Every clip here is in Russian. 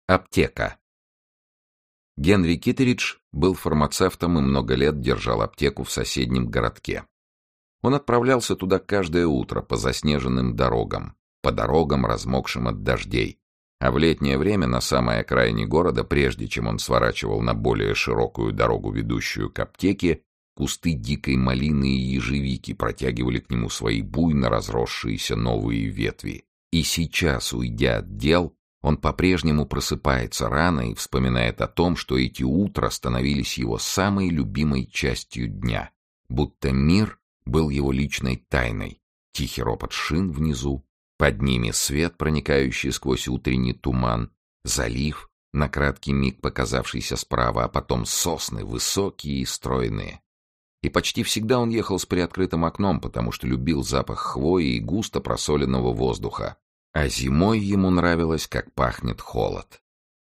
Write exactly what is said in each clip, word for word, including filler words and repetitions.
Аптека. Генри Китеридж был фармацевтом и много лет держал аптеку в соседнем городке. Он отправлялся туда каждое утро по заснеженным дорогам, по дорогам, размокшим от дождей, а в летнее время на самой окраине города, прежде чем он сворачивал на более широкую дорогу, ведущую к аптеке, кусты дикой малины и ежевики протягивали к нему свои буйно разросшиеся новые ветви. И сейчас, уйдя от дел, он по-прежнему просыпается рано и вспоминает о том, что эти утра становились его самой любимой частью дня, будто мир был его личной тайной. Тихий ропот шин внизу, под ними свет, проникающий сквозь утренний туман, залив, на краткий миг показавшийся справа, а потом сосны, высокие и стройные. И почти всегда он ехал с приоткрытым окном, потому что любил запах хвои и густо просоленного воздуха. А зимой ему нравилось, как пахнет холод.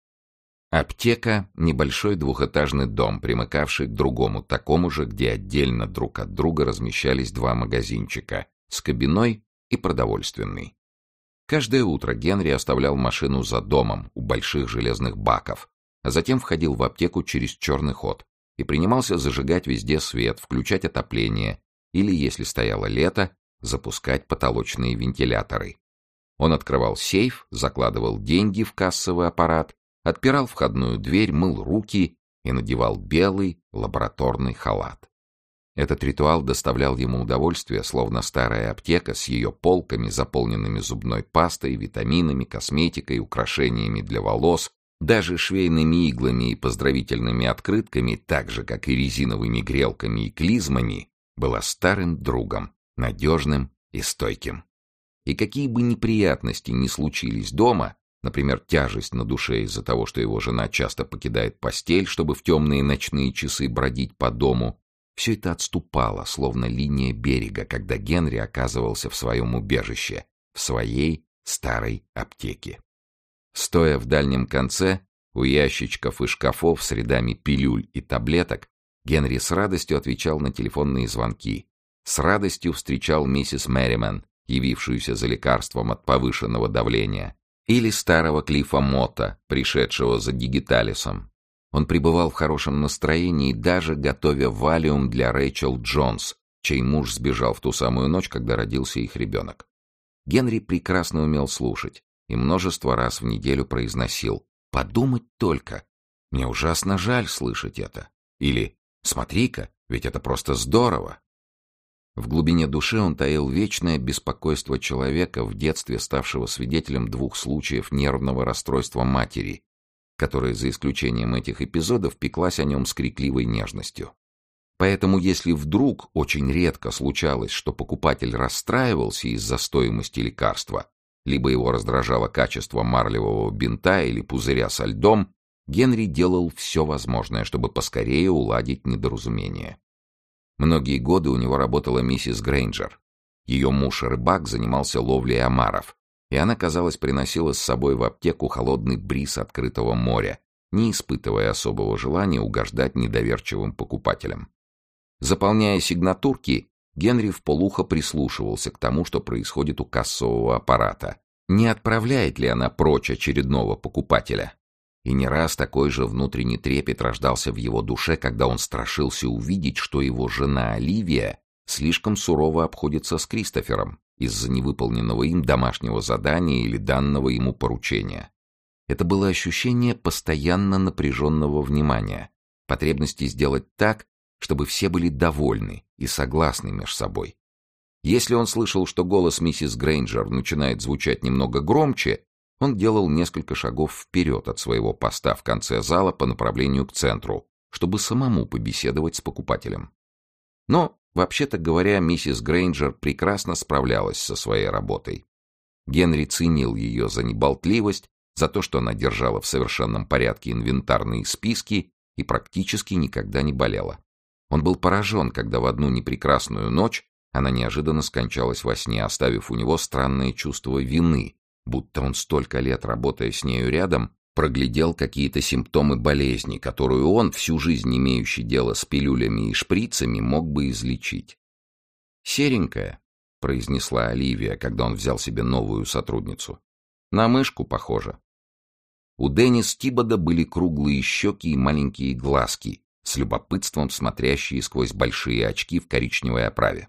Аптека — небольшой двухэтажный дом, примыкавший к другому, такому же, где отдельно друг от друга размещались два магазинчика — скобяной и продовольственный. Каждое утро Генри оставлял машину за домом у больших железных баков, а затем входил в аптеку через черный ход и принимался зажигать везде свет, включать отопление или, если стояло лето, запускать потолочные вентиляторы. Он открывал сейф, закладывал деньги в кассовый аппарат, отпирал входную дверь, мыл руки и надевал белый лабораторный халат. Этот ритуал доставлял ему удовольствие, словно старая аптека с ее полками, заполненными зубной пастой, витаминами, косметикой, украшениями для волос, даже швейными иглами и поздравительными открытками, так же, как и резиновыми грелками и клизмами, была старым другом, надежным и стойким. И какие бы неприятности ни случились дома, например, тяжесть на душе из-за того, что его жена часто покидает постель, чтобы в темные ночные часы бродить по дому, все это отступало, словно линия берега, когда Генри оказывался в своем убежище, в своей старой аптеке. Стоя в дальнем конце, у ящичков и шкафов с рядами пилюль и таблеток, Генри с радостью отвечал на телефонные звонки, с радостью встречал миссис Мерриман, явившуюся за лекарством от повышенного давления, или старого Клиффа Мотта, пришедшего за дигиталисом. Он пребывал в хорошем настроении, даже готовя валиум для Рэйчел Джонс, чей муж сбежал в ту самую ночь, когда родился их ребенок. Генри прекрасно умел слушать и множество раз в неделю произносил: «Подумать только! Мне ужасно жаль слышать это!» Или «Смотри-ка, ведь это просто здорово!» В глубине души он таил вечное беспокойство человека, в детстве ставшего свидетелем двух случаев нервного расстройства матери, которая, за исключением этих эпизодов, пеклась о нем с крикливой нежностью. Поэтому, если вдруг очень редко случалось, что покупатель расстраивался из-за стоимости лекарства, либо его раздражало качество марлевого бинта или пузыря со льдом, Генри делал все возможное, чтобы поскорее уладить недоразумение. Многие годы у него работала миссис Грейнджер. Ее муж-рыбак занимался ловлей омаров, и она, казалось, приносила с собой в аптеку холодный бриз открытого моря, не испытывая особого желания угождать недоверчивым покупателям. Заполняя сигнатурки, Генри вполуха прислушивался к тому, что происходит у кассового аппарата. Не отправляет ли она прочь очередного покупателя? И не раз такой же внутренний трепет рождался в его душе, когда он страшился увидеть, что его жена Оливия слишком сурово обходится с Кристофером из-за невыполненного им домашнего задания или данного ему поручения. Это было ощущение постоянно напряженного внимания, потребности сделать так, чтобы все были довольны и согласны между собой. Если он слышал, что голос миссис Грейнджер начинает звучать немного громче, он делал несколько шагов вперед от своего поста в конце зала по направлению к центру, чтобы самому побеседовать с покупателем. Но, вообще-то говоря, миссис Грейнджер прекрасно справлялась со своей работой. Генри ценил ее за неболтливость, за то, что она держала в совершенном порядке инвентарные списки и практически никогда не болела. Он был поражен, когда в одну непрекрасную ночь она неожиданно скончалась во сне, оставив у него странное чувство вины, будто он столько лет, работая с нею рядом, проглядел какие-то симптомы болезни, которую он, всю жизнь имеющий дело с пилюлями и шприцами, мог бы излечить. «Серенькая», — произнесла Оливия, когда он взял себе новую сотрудницу. «На мышку похоже». У Деннис Тибода были круглые щеки и маленькие глазки, с любопытством смотрящие сквозь большие очки в коричневой оправе.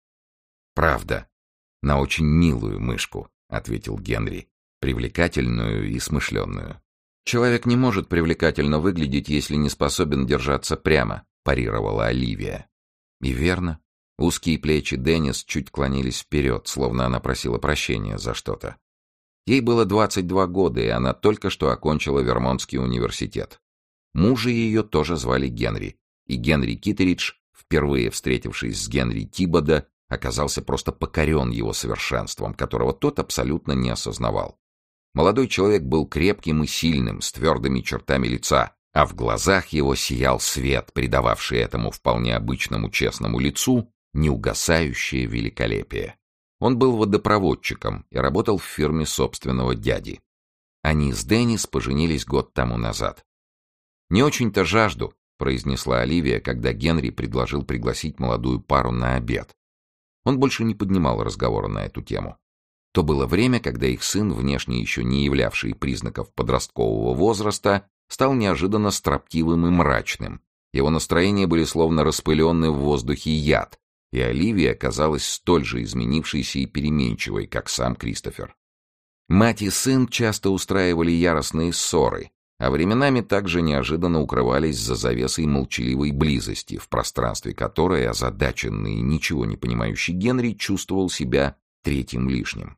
«Правда, на очень милую мышку», — ответил Генри, «привлекательную и смышленную». «Человек не может привлекательно выглядеть, если не способен держаться прямо», — парировала Оливия. И верно. Узкие плечи Деннис чуть клонились вперед, словно она просила прощения за что-то. Ей было двадцать два года, и она только что окончила Вермонтский университет. Мужа ее тоже звали Генри, и Генри Китеридж, впервые встретившись с Генри Тибода, оказался просто покорен его совершенством, которого тот абсолютно не осознавал. Молодой человек был крепким и сильным, с твердыми чертами лица, а в глазах его сиял свет, придававший этому вполне обычному честному лицу неугасающее великолепие. Он был водопроводчиком и работал в фирме собственного дяди. Они с Деннис поженились год тому назад. «Не очень-то жажду», — произнесла Оливия, когда Генри предложил пригласить молодую пару на обед. Он больше не поднимал разговора на эту тему. То было время, когда их сын, внешне еще не являвший признаков подросткового возраста, стал неожиданно строптивым и мрачным. Его настроения были словно распыленный в воздухе яд, и Оливия казалась столь же изменившейся и переменчивой, как сам Кристофер. Мать и сын часто устраивали яростные ссоры, а временами также неожиданно укрывались за завесой молчаливой близости, в пространстве которой озадаченный, ничего не понимающий Генри чувствовал себя третьим лишним.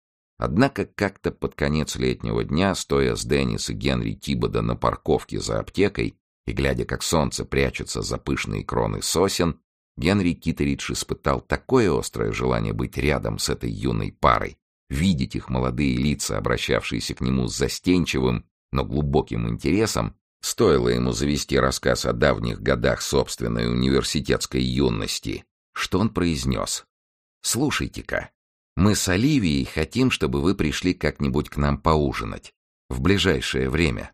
Однако как-то под конец летнего дня, стоя с Деннис и Генри Тибода на парковке за аптекой и глядя, как солнце прячется за пышные кроны сосен, Генри Китеридж испытал такое острое желание быть рядом с этой юной парой, видеть их молодые лица, обращавшиеся к нему с застенчивым, но глубоким интересом, стоило ему завести рассказ о давних годах собственной университетской юности, что он произнес: «Слушайте-ка, мы с Оливией хотим, чтобы вы пришли как-нибудь к нам поужинать. В ближайшее время».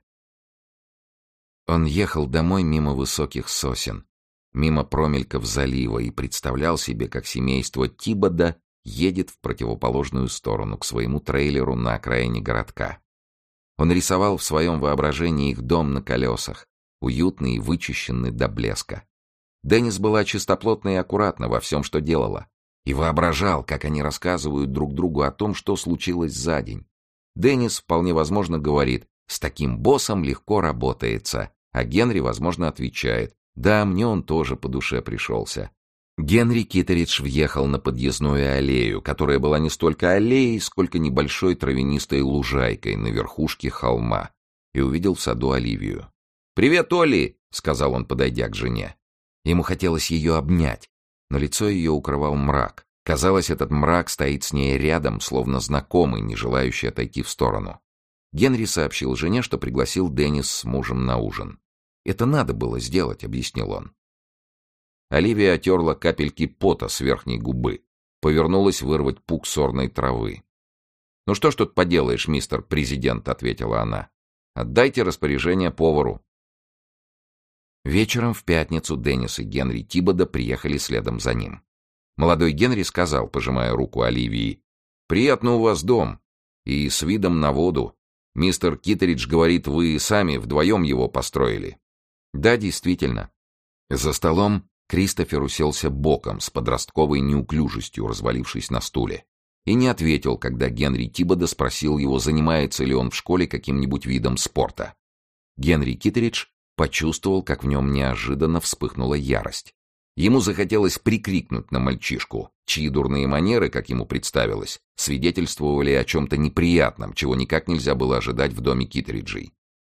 Он ехал домой мимо высоких сосен, мимо промельков залива и представлял себе, как семейство Тибода едет в противоположную сторону, к своему трейлеру на окраине городка. Он рисовал в своем воображении их дом на колесах, уютный и вычищенный до блеска. Деннис была чистоплотна и аккуратна во всем, что делала, и воображал, как они рассказывают друг другу о том, что случилось за день. Деннис, вполне возможно, говорит: «С таким боссом легко работается», а Генри, возможно, отвечает: «Да, мне он тоже по душе пришелся». Генри Китеридж въехал на подъездную аллею, которая была не столько аллеей, сколько небольшой травянистой лужайкой на верхушке холма, и увидел в саду Оливию. «Привет, Олли!» — сказал он, подойдя к жене. Ему хотелось ее обнять, но лицо ее укрывал мрак. Казалось, этот мрак стоит с ней рядом, словно знакомый, не желающий отойти в сторону. Генри сообщил жене, что пригласил Деннис с мужем на ужин. «Это надо было сделать», — объяснил он. Оливия отерла капельки пота с верхней губы, повернулась вырвать пук сорной травы. «Ну что ж тут поделаешь, мистер президент», — ответила она. «Отдайте распоряжение повару». Вечером в пятницу Деннис и Генри Тибода приехали следом за ним. Молодой Генри сказал, пожимая руку Оливии: «Приятно у вас дом. И с видом на воду. Мистер Китеридж говорит, вы сами вдвоем его построили». «Да, действительно». За столом Кристофер уселся боком, с подростковой неуклюжестью, развалившись на стуле, и не ответил, когда Генри Тибода спросил его, занимается ли он в школе каким-нибудь видом спорта. Генри Китеридж почувствовал, как в нем неожиданно вспыхнула ярость. Ему захотелось прикрикнуть на мальчишку, чьи дурные манеры, как ему представилось, свидетельствовали о чем-то неприятном, чего никак нельзя было ожидать в доме Китериджей.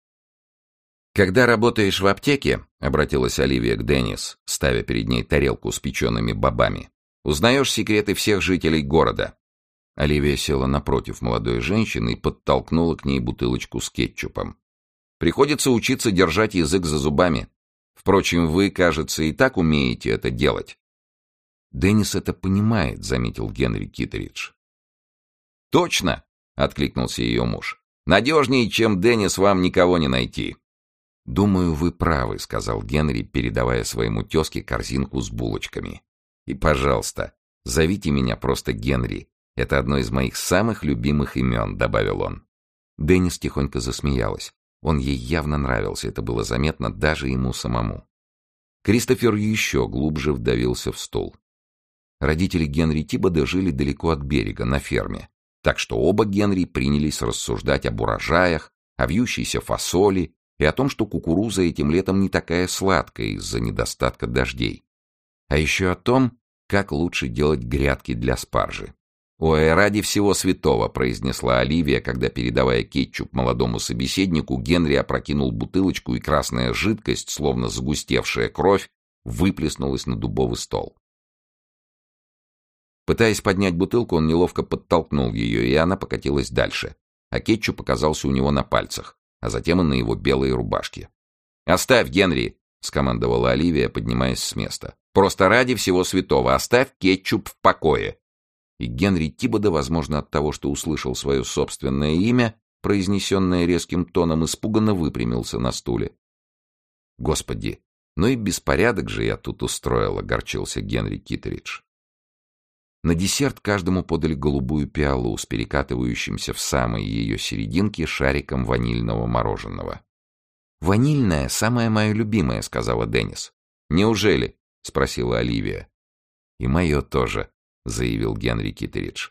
«Когда работаешь в аптеке», — обратилась Оливия к Деннис, ставя перед ней тарелку с печеными бобами, «узнаешь секреты всех жителей города». Оливия села напротив молодой женщины и подтолкнула к ней бутылочку с кетчупом. «Приходится учиться держать язык за зубами. Впрочем, вы, кажется, и так умеете это делать». «Деннис это понимает», — заметил Генри Китеридж. «Точно!» — откликнулся ее муж. «Надежнее, чем Деннис, вам никого не найти». «Думаю, вы правы», — сказал Генри, передавая своему тезке корзинку с булочками. «И, пожалуйста, зовите меня просто Генри. Это одно из моих самых любимых имен», — добавил он. Деннис тихонько засмеялась. Он ей явно нравился, это было заметно даже ему самому. Кристофер еще глубже вдавился в стул. Родители Генри Тибода жили далеко от берега, на ферме, так что оба Генри принялись рассуждать об урожаях, о вьющейся фасоли и о том, что кукуруза этим летом не такая сладкая из-за недостатка дождей. А еще о том, как лучше делать грядки для спаржи. «Ой, ради всего святого», — произнесла Оливия, когда, передавая кетчуп молодому собеседнику, Генри опрокинул бутылочку, и красная жидкость, словно загустевшая кровь, выплеснулась на дубовый стол. Пытаясь поднять бутылку, он неловко подтолкнул ее, и она покатилась дальше, а кетчуп оказался у него на пальцах, а затем и на его белой рубашке. «Оставь, Генри!» — скомандовала Оливия, поднимаясь с места. «Просто ради всего святого оставь кетчуп в покое!» И Генри Тибода, возможно, от того, что услышал свое собственное имя, произнесенное резким тоном, испуганно выпрямился на стуле. «Господи, ну и беспорядок же я тут устроил», — огорчился Генри Китеридж. На десерт каждому подали голубую пиалу с перекатывающимся в самой ее серединке шариком ванильного мороженого. «Ванильное — самое мое любимое», — сказала Деннис. «Неужели?» — спросила Оливия. «И мое тоже», — заявил Генри Китеридж.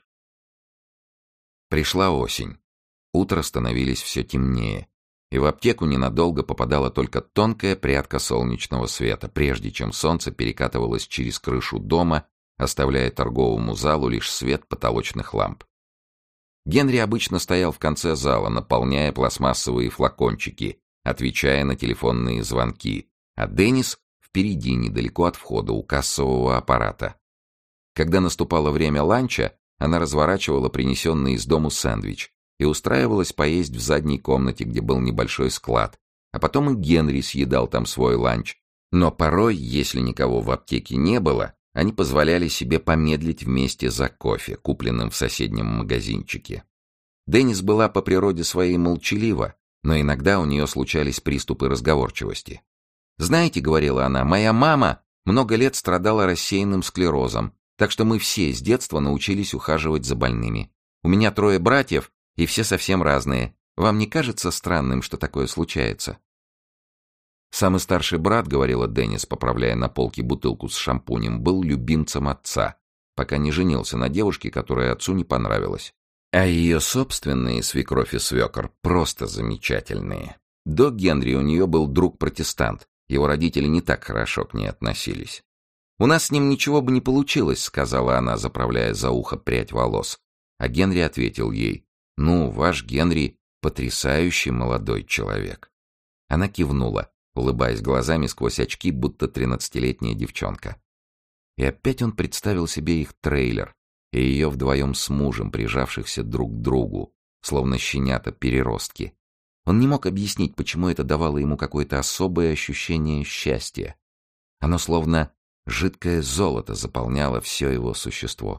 Пришла осень. Утро становились все темнее, и в аптеку ненадолго попадала только тонкая прядка солнечного света, прежде чем солнце перекатывалось через крышу дома, оставляя торговому залу лишь свет потолочных ламп. Генри обычно стоял в конце зала, наполняя пластмассовые флакончики, отвечая на телефонные звонки, а Деннис впереди, недалеко от входа, у кассового аппарата. Когда наступало время ланча, она разворачивала принесенный из дому сэндвич и устраивалась поесть в задней комнате, где был небольшой склад, а потом и Генри съедал там свой ланч. Но порой, если никого в аптеке не было, они позволяли себе помедлить вместе за кофе, купленным в соседнем магазинчике. Деннис была по природе своей молчалива, но иногда у нее случались приступы разговорчивости. «Знаете, — говорила она, — моя мама много лет страдала рассеянным склерозом, так что мы все с детства научились ухаживать за больными. У меня трое братьев, и все совсем разные. Вам не кажется странным, что такое случается?» Самый старший брат, — говорила Деннис, поправляя на полке бутылку с шампунем, — был любимцем отца, пока не женился на девушке, которая отцу не понравилась. А ее собственные свекровь и свекор просто замечательные. До Генри у нее был друг-протестант, его родители не так хорошо к ней относились. «У нас с ним ничего бы не получилось», — сказала она, заправляя за ухо прядь волос. А Генри ответил ей: «Ну, ваш Генри — потрясающий молодой человек». Она кивнула, улыбаясь глазами сквозь очки, будто тринадцатилетняя девчонка. И опять он представил себе их трейлер и ее вдвоем с мужем, прижавшихся друг к другу, словно щенята-переростки. Он не мог объяснить, почему это давало ему какое-то особое ощущение счастья. Оно словно жидкое золото заполняло все его существо.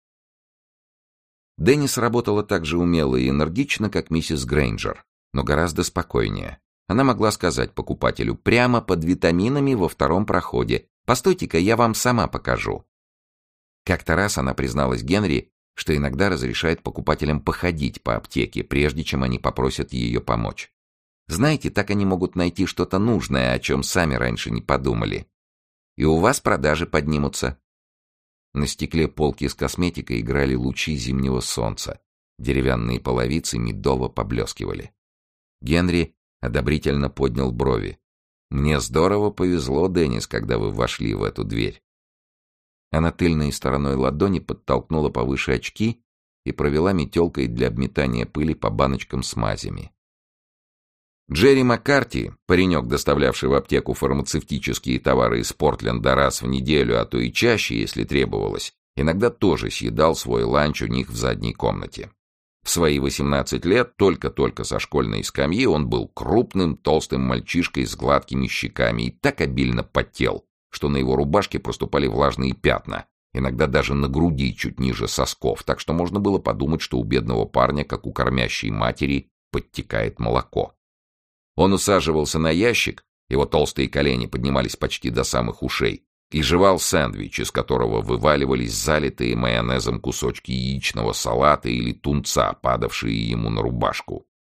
Деннис работала так же умело и энергично, как миссис Грейнджер, но гораздо спокойнее. Она могла сказать покупателю прямо под витаминами во втором проходе: «Постойте-ка, я вам сама покажу». Как-то раз она призналась Генри, что иногда разрешает покупателям походить по аптеке, прежде чем они попросят ее помочь. Знаете, так они могут найти что-то нужное, о чем сами раньше не подумали. И у вас продажи поднимутся. На стекле полки с косметикой играли лучи зимнего солнца. Деревянные половицы медово поблескивали. Генри одобрительно поднял брови. «Мне здорово повезло, Деннис, когда вы вошли в эту дверь». Она тыльной стороной ладони подтолкнула повыше очки и провела метелкой для обметания пыли по баночкам с мазями. Джерри Маккарти, паренек, доставлявший в аптеку фармацевтические товары из Портленда раз в неделю, а то и чаще, если требовалось, иногда тоже съедал свой ланч у них в задней комнате. В свои восемнадцать лет, только-только со школьной скамьи, он был крупным, толстым мальчишкой с гладкими щеками и так обильно потел, что на его рубашке проступали влажные пятна, иногда даже на груди чуть ниже сосков, так что можно было подумать, что у бедного парня, как у кормящей матери, подтекает молоко. Он усаживался на ящик, его толстые колени поднимались почти до самых ушей, и жевал сэндвич, из которого вываливались залитые майонезом кусочки яичного салата или тунца, падавшие ему на рубашку.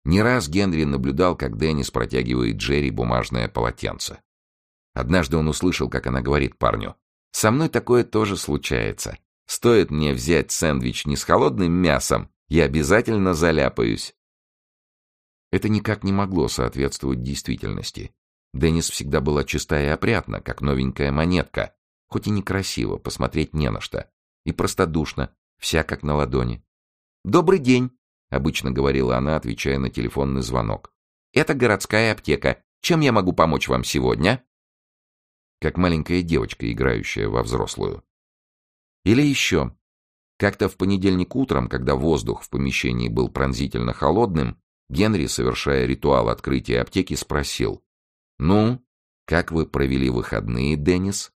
Не раз Генри наблюдал, как Деннис протягивает Джерри бумажное полотенце. Однажды он услышал, как она говорит парню: «Со мной такое тоже случается. Стоит мне взять сэндвич не с холодным мясом, я обязательно заляпаюсь». Это никак не могло соответствовать действительности. Деннис всегда была чиста и опрятна, как новенькая монетка, хоть и некрасиво, посмотреть не на что, и простодушна, вся как на ладони. «Добрый день», — обычно говорила она, отвечая на телефонный звонок. «Это городская аптека. Чем я могу помочь вам сегодня?» Как маленькая девочка, играющая во взрослую. Или еще. Как-то в понедельник утром, когда воздух в помещении был пронзительно холодным, Генри, совершая ритуал открытия аптеки, спросил: «Ну, как вы провели выходные, Деннис?»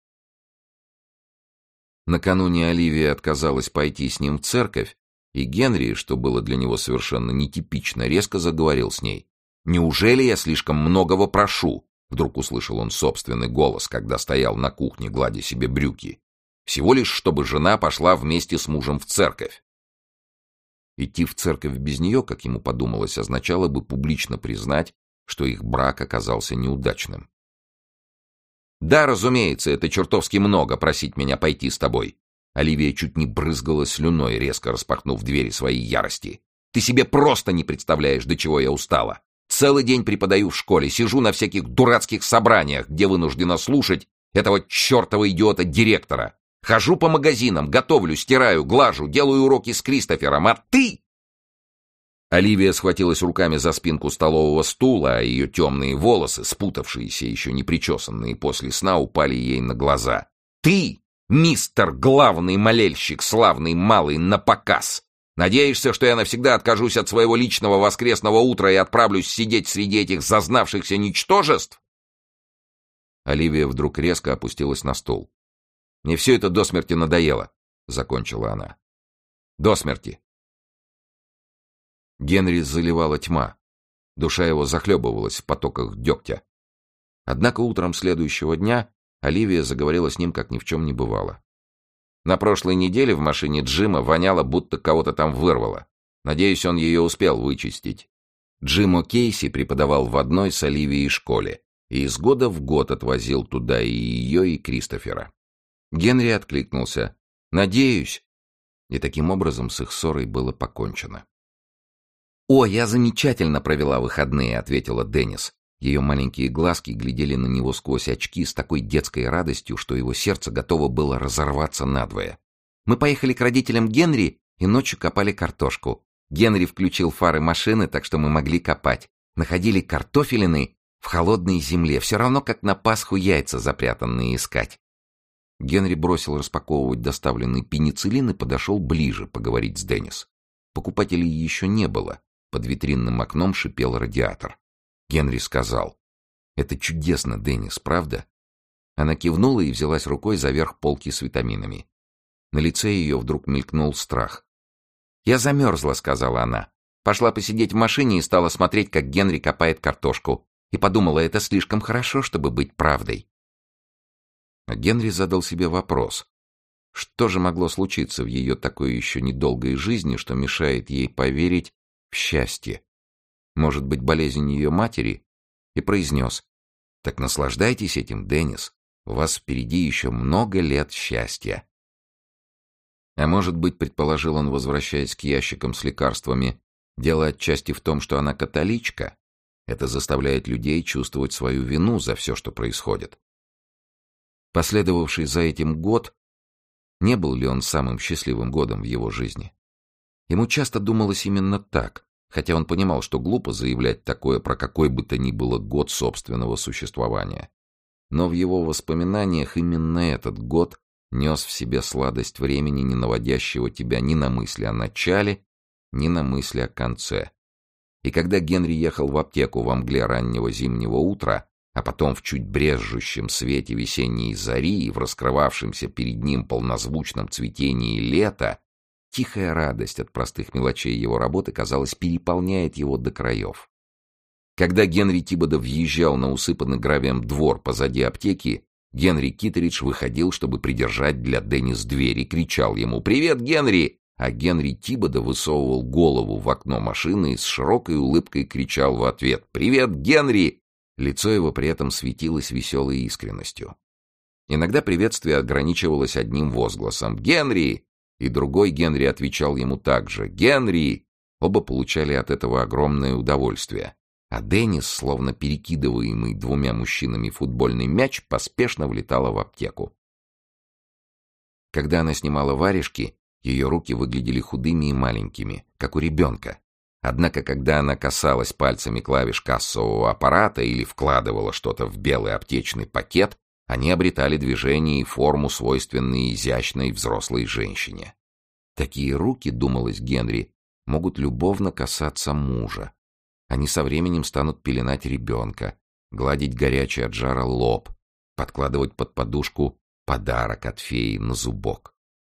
Накануне Оливия отказалась пойти с ним в церковь, и Генри, что было для него совершенно нетипично, резко заговорил с ней. «Неужели я слишком многого прошу?» Вдруг услышал он собственный голос, когда стоял на кухне, гладя себе брюки. «Всего лишь, чтобы жена пошла вместе с мужем в церковь». Идти в церковь без нее, как ему подумалось, означало бы публично признать, что их брак оказался неудачным. «Да, разумеется, это чертовски много просить меня пойти с тобой». Оливия чуть не брызгала слюной, резко распахнув двери своей ярости. «Ты себе просто не представляешь, до чего я устала. Целый день преподаю в школе, сижу на всяких дурацких собраниях, где вынуждена слушать этого чертова идиота-директора. Хожу по магазинам, готовлю, стираю, глажу, делаю уроки с Кристофером, а ты...» Оливия схватилась руками за спинку столового стула, а ее темные волосы, спутавшиеся, еще не причесанные после сна, упали ей на глаза. «Ты, мистер главный молельщик, славный малый напоказ! Надеешься, что я навсегда откажусь от своего личного воскресного утра и отправлюсь сидеть среди этих зазнавшихся ничтожеств?» Оливия вдруг резко опустилась на стул. «Мне все это до смерти надоело», — закончила она. «До смерти». Генри заливала тьма. Душа его захлебывалась в потоках дегтя. Однако утром следующего дня Оливия заговорила с ним, как ни в чем не бывало. На прошлой неделе в машине Джима воняло, будто кого-то там вырвало. Надеюсь, он ее успел вычистить. Джим О'Кейси преподавал в одной с Оливией школе и из года в год отвозил туда и ее, и Кристофера. Генри откликнулся: «Надеюсь». И таким образом с их ссорой было покончено. «О, я замечательно провела выходные», — ответила Деннис. Ее маленькие глазки глядели на него сквозь очки с такой детской радостью, что его сердце готово было разорваться надвое. «Мы поехали к родителям Генри и ночью копали картошку. Генри включил фары машины, так что мы могли копать. Находили картофелины в холодной земле, все равно как на Пасху яйца запрятанные искать». Генри бросил распаковывать доставленный пенициллин и подошел ближе поговорить с Деннис. Покупателей еще не было. Под витринным окном шипел радиатор. Генри сказал: «Это чудесно, Деннис, правда?» Она кивнула и взялась рукой за верх полки с витаминами. На лице ее вдруг мелькнул страх. «Я замерзла», — сказала она. «Пошла посидеть в машине и стала смотреть, как Генри копает картошку. И подумала, это слишком хорошо, чтобы быть правдой». А Генри задал себе вопрос. Что же могло случиться в ее такой еще недолгой жизни, что мешает ей поверить в счастье? Может быть, болезнь ее матери? И произнес: «Так наслаждайтесь этим, Деннис. У вас впереди еще много лет счастья». А может быть, предположил он, возвращаясь к ящикам с лекарствами, дело отчасти в том, что она католичка. Это заставляет людей чувствовать свою вину за все, что происходит. Последовавший за этим год, не был ли он самым счастливым годом в его жизни? Ему часто думалось именно так, хотя он понимал, что глупо заявлять такое про какой бы то ни было год собственного существования. Но в его воспоминаниях именно этот год нес в себе сладость времени, не наводящего тебя ни на мысли о начале, ни на мысли о конце. И когда Генри ехал в аптеку во мгле раннего зимнего утра, а потом в чуть брезжущем свете весенней зари и в раскрывавшемся перед ним полнозвучном цветении лета, тихая радость от простых мелочей его работы, казалось, переполняет его до краев. Когда Генри Тибодо въезжал на усыпанный гравием двор позади аптеки, Генри Китеридж выходил, чтобы придержать для Деннис дверь, и кричал ему: «Привет, Генри! а Генри Тибодо высовывал голову в окно машины и с широкой улыбкой кричал в ответ: «Привет, Генри!» Лицо его при этом светилось веселой искренностью. Иногда приветствие ограничивалось одним возгласом «Генри!», и другой Генри отвечал ему также «Генри!». Оба получали от этого огромное удовольствие. А Деннис, словно перекидываемый двумя мужчинами футбольный мяч, поспешно влетала в аптеку. Когда она снимала варежки, ее руки выглядели худыми и маленькими, как у ребенка. Однако, когда она касалась пальцами клавиш кассового аппарата или вкладывала что-то в белый аптечный пакет, они обретали движение и форму, свойственные изящной взрослой женщине. Такие руки, думалось Генри, могут любовно касаться мужа. Они со временем станут пеленать ребенка, гладить горячий от жара лоб, подкладывать под подушку подарок от феи на зубок.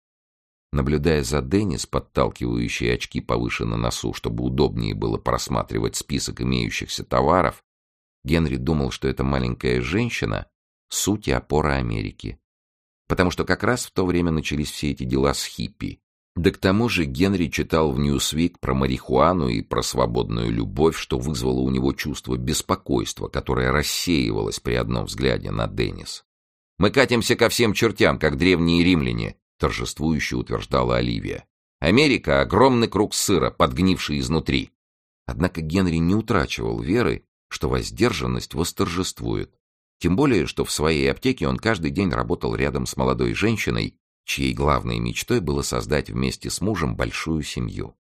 Наблюдая за Деннис, подталкивающей очки повыше на носу, чтобы удобнее было просматривать список имеющихся товаров, Генри думал, что эта маленькая женщина — суть и опора Америки. Потому что как раз в то время начались все эти дела с хиппи. Да к тому же Генри читал в «Ньюсвик» про марихуану и про свободную любовь, что вызвало у него чувство беспокойства, которое рассеивалось при одном взгляде на Деннис. «Мы катимся ко всем чертям, как древние римляне», — торжествующе утверждала Оливия. «Америка — огромный круг сыра, подгнивший изнутри». Однако Генри не утрачивал веры, что воздержанность восторжествует. Тем более, что в своей аптеке он каждый день работал рядом с молодой женщиной, чьей главной мечтой было создать вместе с мужем большую семью.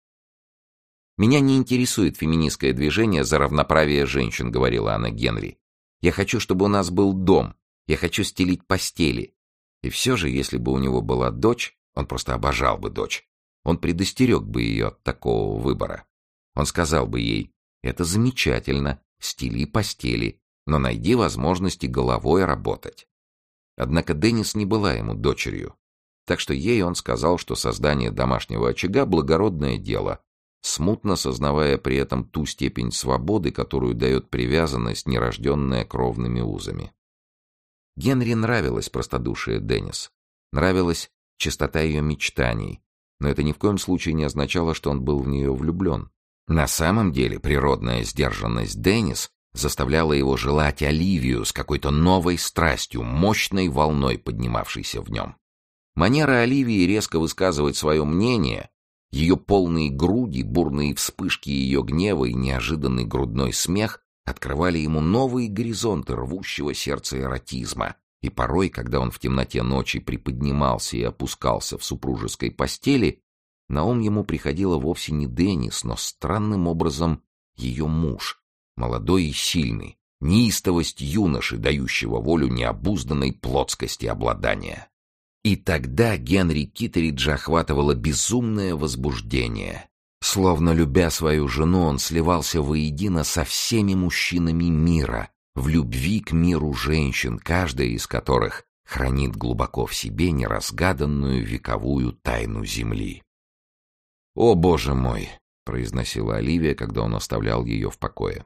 «Меня не интересует феминистское движение за равноправие женщин», — говорила она Генри. «Я хочу, чтобы у нас был дом. Я хочу стелить постели». И все же, если бы у него была дочь, он просто обожал бы дочь, он предостерег бы ее от такого выбора. Он сказал бы ей: «Это замечательно, стели постели, но найди возможности головой работать». Однако Деннис не была ему дочерью, так что ей он сказал, что создание домашнего очага — благородное дело, смутно сознавая при этом ту степень свободы, которую дает привязанность, нерожденная кровными узами. Генри нравилось простодушие Деннис, нравилась чистота ее мечтаний, но это ни в коем случае не означало, что он был в нее влюблен. На самом деле природная сдержанность Деннис заставляла его желать Оливию с какой-то новой страстью, мощной волной, поднимавшейся в нем. Манера Оливии резко высказывать свое мнение, ее полные груди, бурные вспышки ее гнева и неожиданный грудной смех открывали ему новые горизонты рвущего сердца эротизма, и порой, когда он в темноте ночи приподнимался и опускался в супружеской постели, на ум ему приходила вовсе не Деннис, но странным образом ее муж, молодой и сильный, неистовость юноши, дающего волю необузданной плотскости обладания. И тогда Генри Китериджа охватывало безумное возбуждение. Словно любя свою жену, он сливался воедино со всеми мужчинами мира, в любви к миру женщин, каждая из которых хранит глубоко в себе неразгаданную вековую тайну земли. «О, Боже мой!» — произносила Оливия, когда он оставлял ее в покое.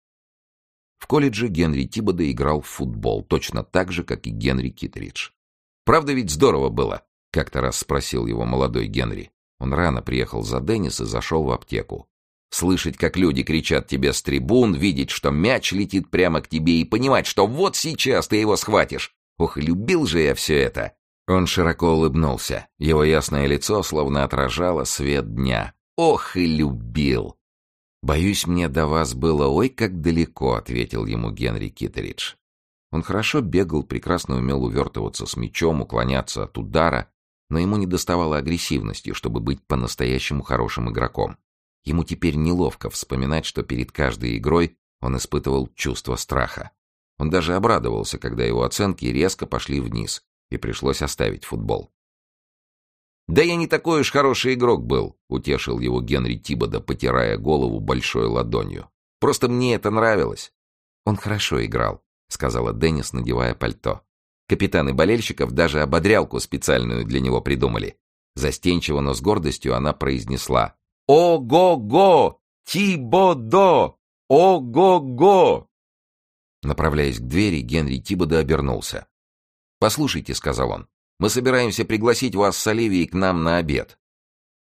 В колледже Генри Тибодо играл в футбол, точно так же, как и Генри Китеридж. «Правда ведь здорово было?» — как-то раз спросил его молодой Генри. Он рано приехал за Деннис и зашел в аптеку. Слышать, как люди кричат тебе с трибун, видеть, что мяч летит прямо к тебе, и понимать, что вот сейчас ты его схватишь. Ох, и любил же я все это. Он широко улыбнулся. Его ясное лицо словно отражало свет дня. Ох, и любил. «Боюсь, мне до вас было ой как далеко», — ответил ему Генри Китеридж. Он хорошо бегал, прекрасно умел увертываться с мячом, уклоняться от удара, но ему недоставало агрессивности, чтобы быть по-настоящему хорошим игроком. Ему теперь неловко вспоминать, что перед каждой игрой он испытывал чувство страха. Он даже обрадовался, когда его оценки резко пошли вниз, и пришлось оставить футбол. «Да я не такой уж хороший игрок был», — утешил его Генри Тибодо, потирая голову большой ладонью. «Просто мне это нравилось». «Он хорошо играл», — сказала Деннис, надевая пальто. Капитаны болельщиков даже ободрялку специальную для него придумали. Застенчиво, но с гордостью она произнесла: «Ого-го! Тибодо! Ого-го!» Направляясь к двери, Генри Тибодо обернулся. «Послушайте», — сказал он, — «мы собираемся пригласить вас с Оливией к нам на обед».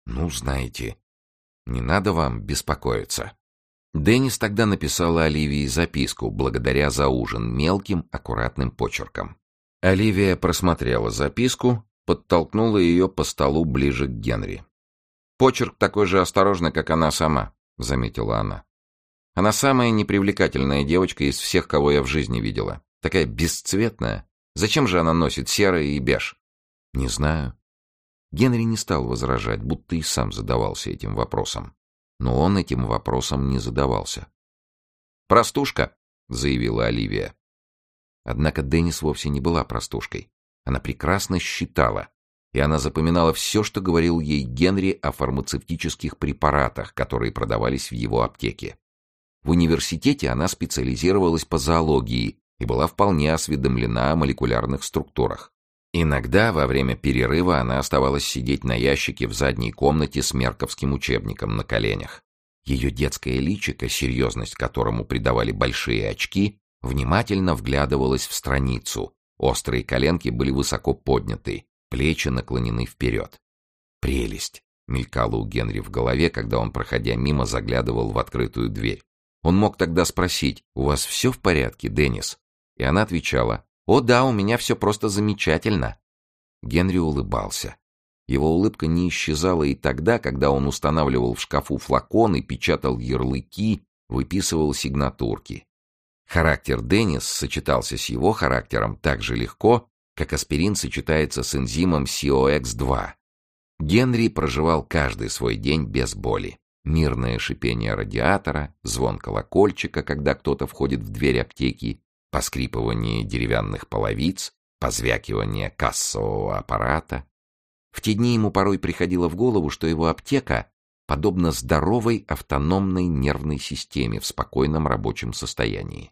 «Ну, знаете, не надо вам беспокоиться». Деннис тогда написала Оливии записку, благодаря за ужин, мелким, аккуратным почерком. Оливия просмотрела записку, подтолкнула ее по столу ближе к Генри. «Почерк такой же осторожный, как она сама», — заметила она. «Она самая непривлекательная девочка из всех, кого я в жизни видела. Такая бесцветная. Зачем же она носит серый и беж?» «Не знаю». Генри не стал возражать, будто и сам задавался этим вопросом. Но он этим вопросом не задавался. «Простушка», — заявила Оливия. Однако Деннис вовсе не была простушкой. Она прекрасно считала, и она запоминала все, что говорил ей Генри о фармацевтических препаратах, которые продавались в его аптеке. В университете она специализировалась по зоологии и была вполне осведомлена о молекулярных структурах. Иногда во время перерыва она оставалась сидеть на ящике в задней комнате с мерковским учебником на коленях. Ее детское личико, серьезность которому придавали большие очки, внимательно вглядывалась в страницу. Острые коленки были высоко подняты, плечи наклонены вперед. «Прелесть!» — мелькало у Генри в голове, когда он, проходя мимо, заглядывал в открытую дверь. Он мог тогда спросить: «У вас все в порядке, Деннис?» И она отвечала: «О да, у меня все просто замечательно». Генри улыбался. Его улыбка не исчезала и тогда, когда он устанавливал в шкафу флаконы, печатал ярлыки, выписывал сигнатурки. Характер Деннис сочетался с его характером так же легко, как аспирин сочетается с энзимом си о икс два. Генри проживал каждый свой день без боли. Мирное шипение радиатора, звон колокольчика, когда кто-то входит в дверь аптеки, поскрипывание деревянных половиц, позвякивание кассового аппарата. В те дни ему порой приходило в голову, что его аптека подобна здоровой автономной нервной системе в спокойном рабочем состоянии.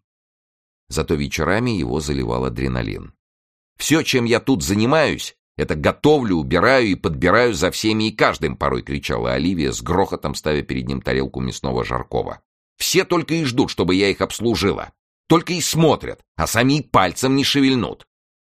Зато вечерами его заливал адреналин. «Все, чем я тут занимаюсь, это готовлю, убираю и подбираю за всеми и каждым», — порой кричала Оливия, с грохотом ставя перед ним тарелку мясного жаркого. «Все только и ждут, чтобы я их обслужила. Только и смотрят, а сами и пальцем не шевельнут».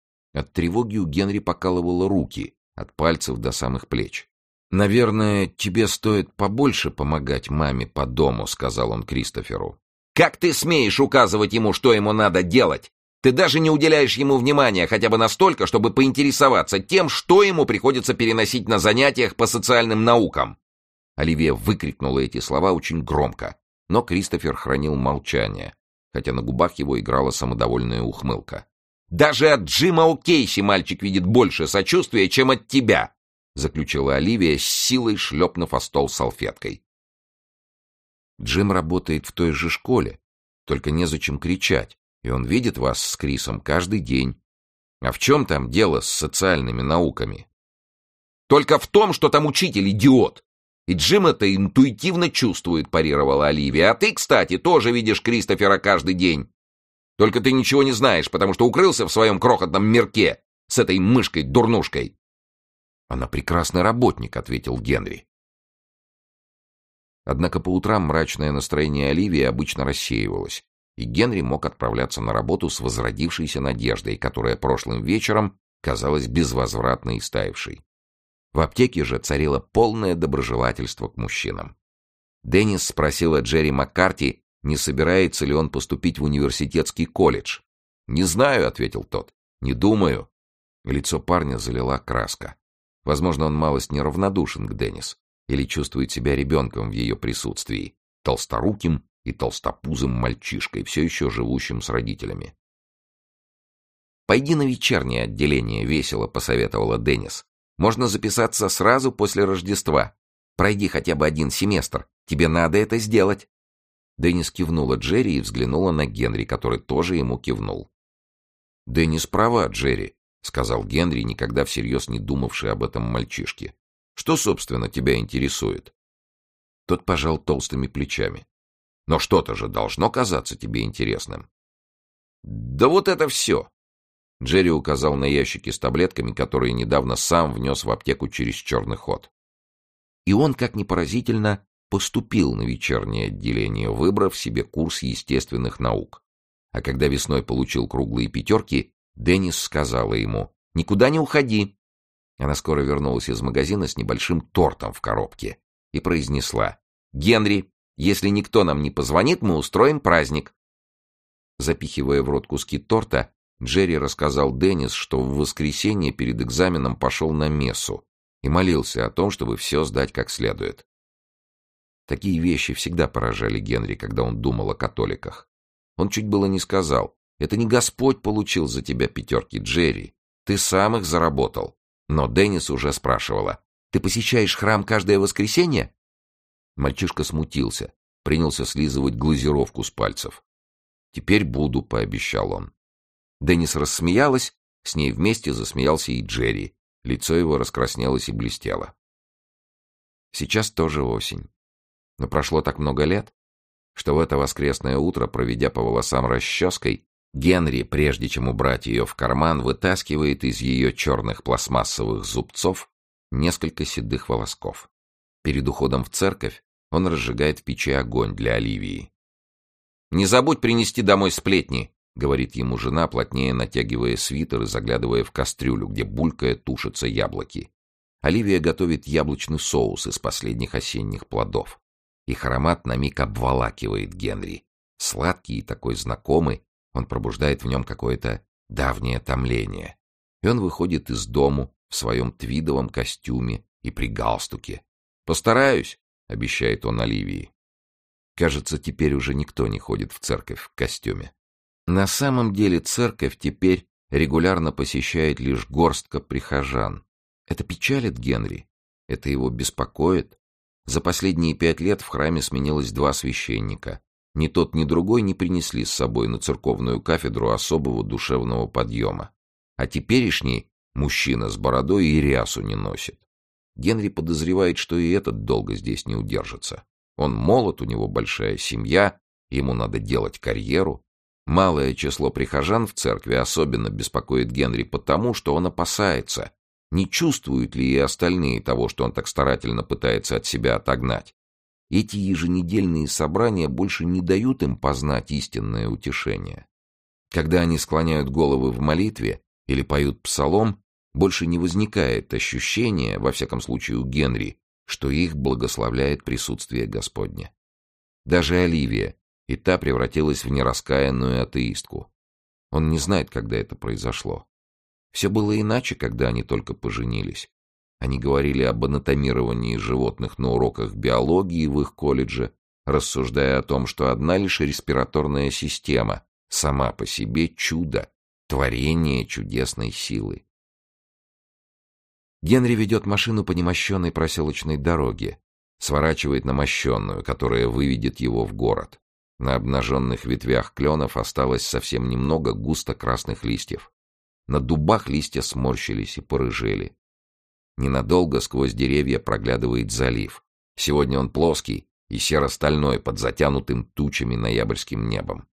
От тревоги у Генри покалывало руки, от пальцев до самых плеч. «Наверное, тебе стоит побольше помогать маме по дому», — сказал он Кристоферу. «Как ты смеешь указывать ему, что ему надо делать? Ты даже не уделяешь ему внимания хотя бы настолько, чтобы поинтересоваться тем, что ему приходится переносить на занятиях по социальным наукам». Оливия выкрикнула эти слова очень громко, но Кристофер хранил молчание, хотя на губах его играла самодовольная ухмылка. «Даже от Джима О'Кейси мальчик видит больше сочувствия, чем от тебя», — заключила Оливия, с силой шлепнув о стол салфеткой. «Джим работает в той же школе, только незачем кричать, и он видит вас с Крисом каждый день. А в чем там дело с социальными науками?» «Только в том, что там учитель идиот. И Джим это интуитивно чувствует», — парировала Оливия. «А ты, кстати, тоже видишь Кристофера каждый день. Только ты ничего не знаешь, потому что укрылся в своем крохотном мирке с этой мышкой-дурнушкой». «Она прекрасный работник», — ответил Генри. Однако по утрам мрачное настроение Оливии обычно рассеивалось, и Генри мог отправляться на работу с возродившейся надеждой, которая прошлым вечером казалась безвозвратно истаившей. В аптеке же царило полное доброжелательство к мужчинам. Деннис спросила Джерри Маккарти, не собирается ли он поступить в университетский колледж. «Не знаю», — ответил тот. «Не думаю». Лицо парня залила краска. Возможно, он малость неравнодушен к Деннис или чувствует себя ребенком в ее присутствии, толсторуким и толстопузым мальчишкой, все еще живущим с родителями. «Пойди на вечернее отделение», — весело посоветовала Деннис. «Можно записаться сразу после Рождества. Пройди хотя бы один семестр. Тебе надо это сделать». Деннис кивнула Джерри и взглянула на Генри, который тоже ему кивнул. «Деннис права, Джерри», — сказал Генри, никогда всерьез не думавший об этом мальчишке. «Что, собственно, тебя интересует?» Тот пожал толстыми плечами. «Но что-то же должно казаться тебе интересным». «Да вот это все!» Джерри указал на ящики с таблетками, которые недавно сам внес в аптеку через черный ход. И он, как ни поразительно, поступил на вечернее отделение, выбрав себе курс естественных наук. А когда весной получил круглые пятерки, Деннис сказала ему: «Никуда не уходи». Она скоро вернулась из магазина с небольшим тортом в коробке и произнесла: «Генри, если никто нам не позвонит, мы устроим праздник». Запихивая в рот куски торта, Джерри рассказал Деннис, что в воскресенье перед экзаменом пошел на мессу и молился о том, чтобы все сдать как следует. Такие вещи всегда поражали Генри, когда он думал о католиках. Он чуть было не сказал: «Это не Господь получил за тебя пятерки, Джерри, ты сам их заработал». Но Деннис уже спрашивала: «Ты посещаешь храм каждое воскресенье?» Мальчишка смутился, принялся слизывать глазировку с пальцев. «Теперь буду», — пообещал он. Деннис рассмеялась, с ней вместе засмеялся и Джерри. Лицо его раскраснелось и блестело. Сейчас тоже осень. Но прошло так много лет, что в это воскресное утро, проведя по волосам расческой, Генри, прежде чем убрать ее в карман, вытаскивает из ее черных пластмассовых зубцов несколько седых волосков. Перед уходом в церковь он разжигает в печи огонь для Оливии. «Не забудь принести домой сплетни», — говорит ему жена, плотнее натягивая свитер и заглядывая в кастрюлю, где булькая тушатся яблоки. Оливия готовит яблочный соус из последних осенних плодов. Их аромат на миг обволакивает Генри. Сладкий и такой знакомый, он пробуждает в нем какое-то давнее томление. И он выходит из дому в своем твидовом костюме и при галстуке. «Постараюсь», — обещает он Оливии. Кажется, теперь уже никто не ходит в церковь в костюме. На самом деле церковь теперь регулярно посещает лишь горстка прихожан. Это печалит Генри, это его беспокоит. За последние пять лет в храме сменилось два священника. Ни тот, ни другой не принесли с собой на церковную кафедру особого душевного подъема. А теперешний мужчина с бородой и рясу не носит. Генри подозревает, что и этот долго здесь не удержится. Он молод, у него большая семья, ему надо делать карьеру. Малое число прихожан в церкви особенно беспокоит Генри потому, что он опасается, не чувствуют ли и остальные того, что он так старательно пытается от себя отогнать. Эти еженедельные собрания больше не дают им познать истинное утешение. Когда они склоняют головы в молитве или поют псалом, больше не возникает ощущения, во всяком случае у Генри, что их благословляет присутствие Господне. Даже Оливия, и та превратилась в нераскаянную атеистку. Он не знает, когда это произошло. Все было иначе, когда они только поженились. Они говорили об анатомировании животных на уроках биологии в их колледже, рассуждая о том, что одна лишь респираторная система сама по себе чудо, творение чудесной силы. Генри ведет машину по немощенной проселочной дороге, сворачивает на мощенную, которая выведет его в город. На обнаженных ветвях кленов осталось совсем немного густо красных листьев. На дубах листья сморщились и порыжели. Ненадолго сквозь деревья проглядывает залив. Сегодня он плоский и серо-стальной под затянутым тучами ноябрьским небом.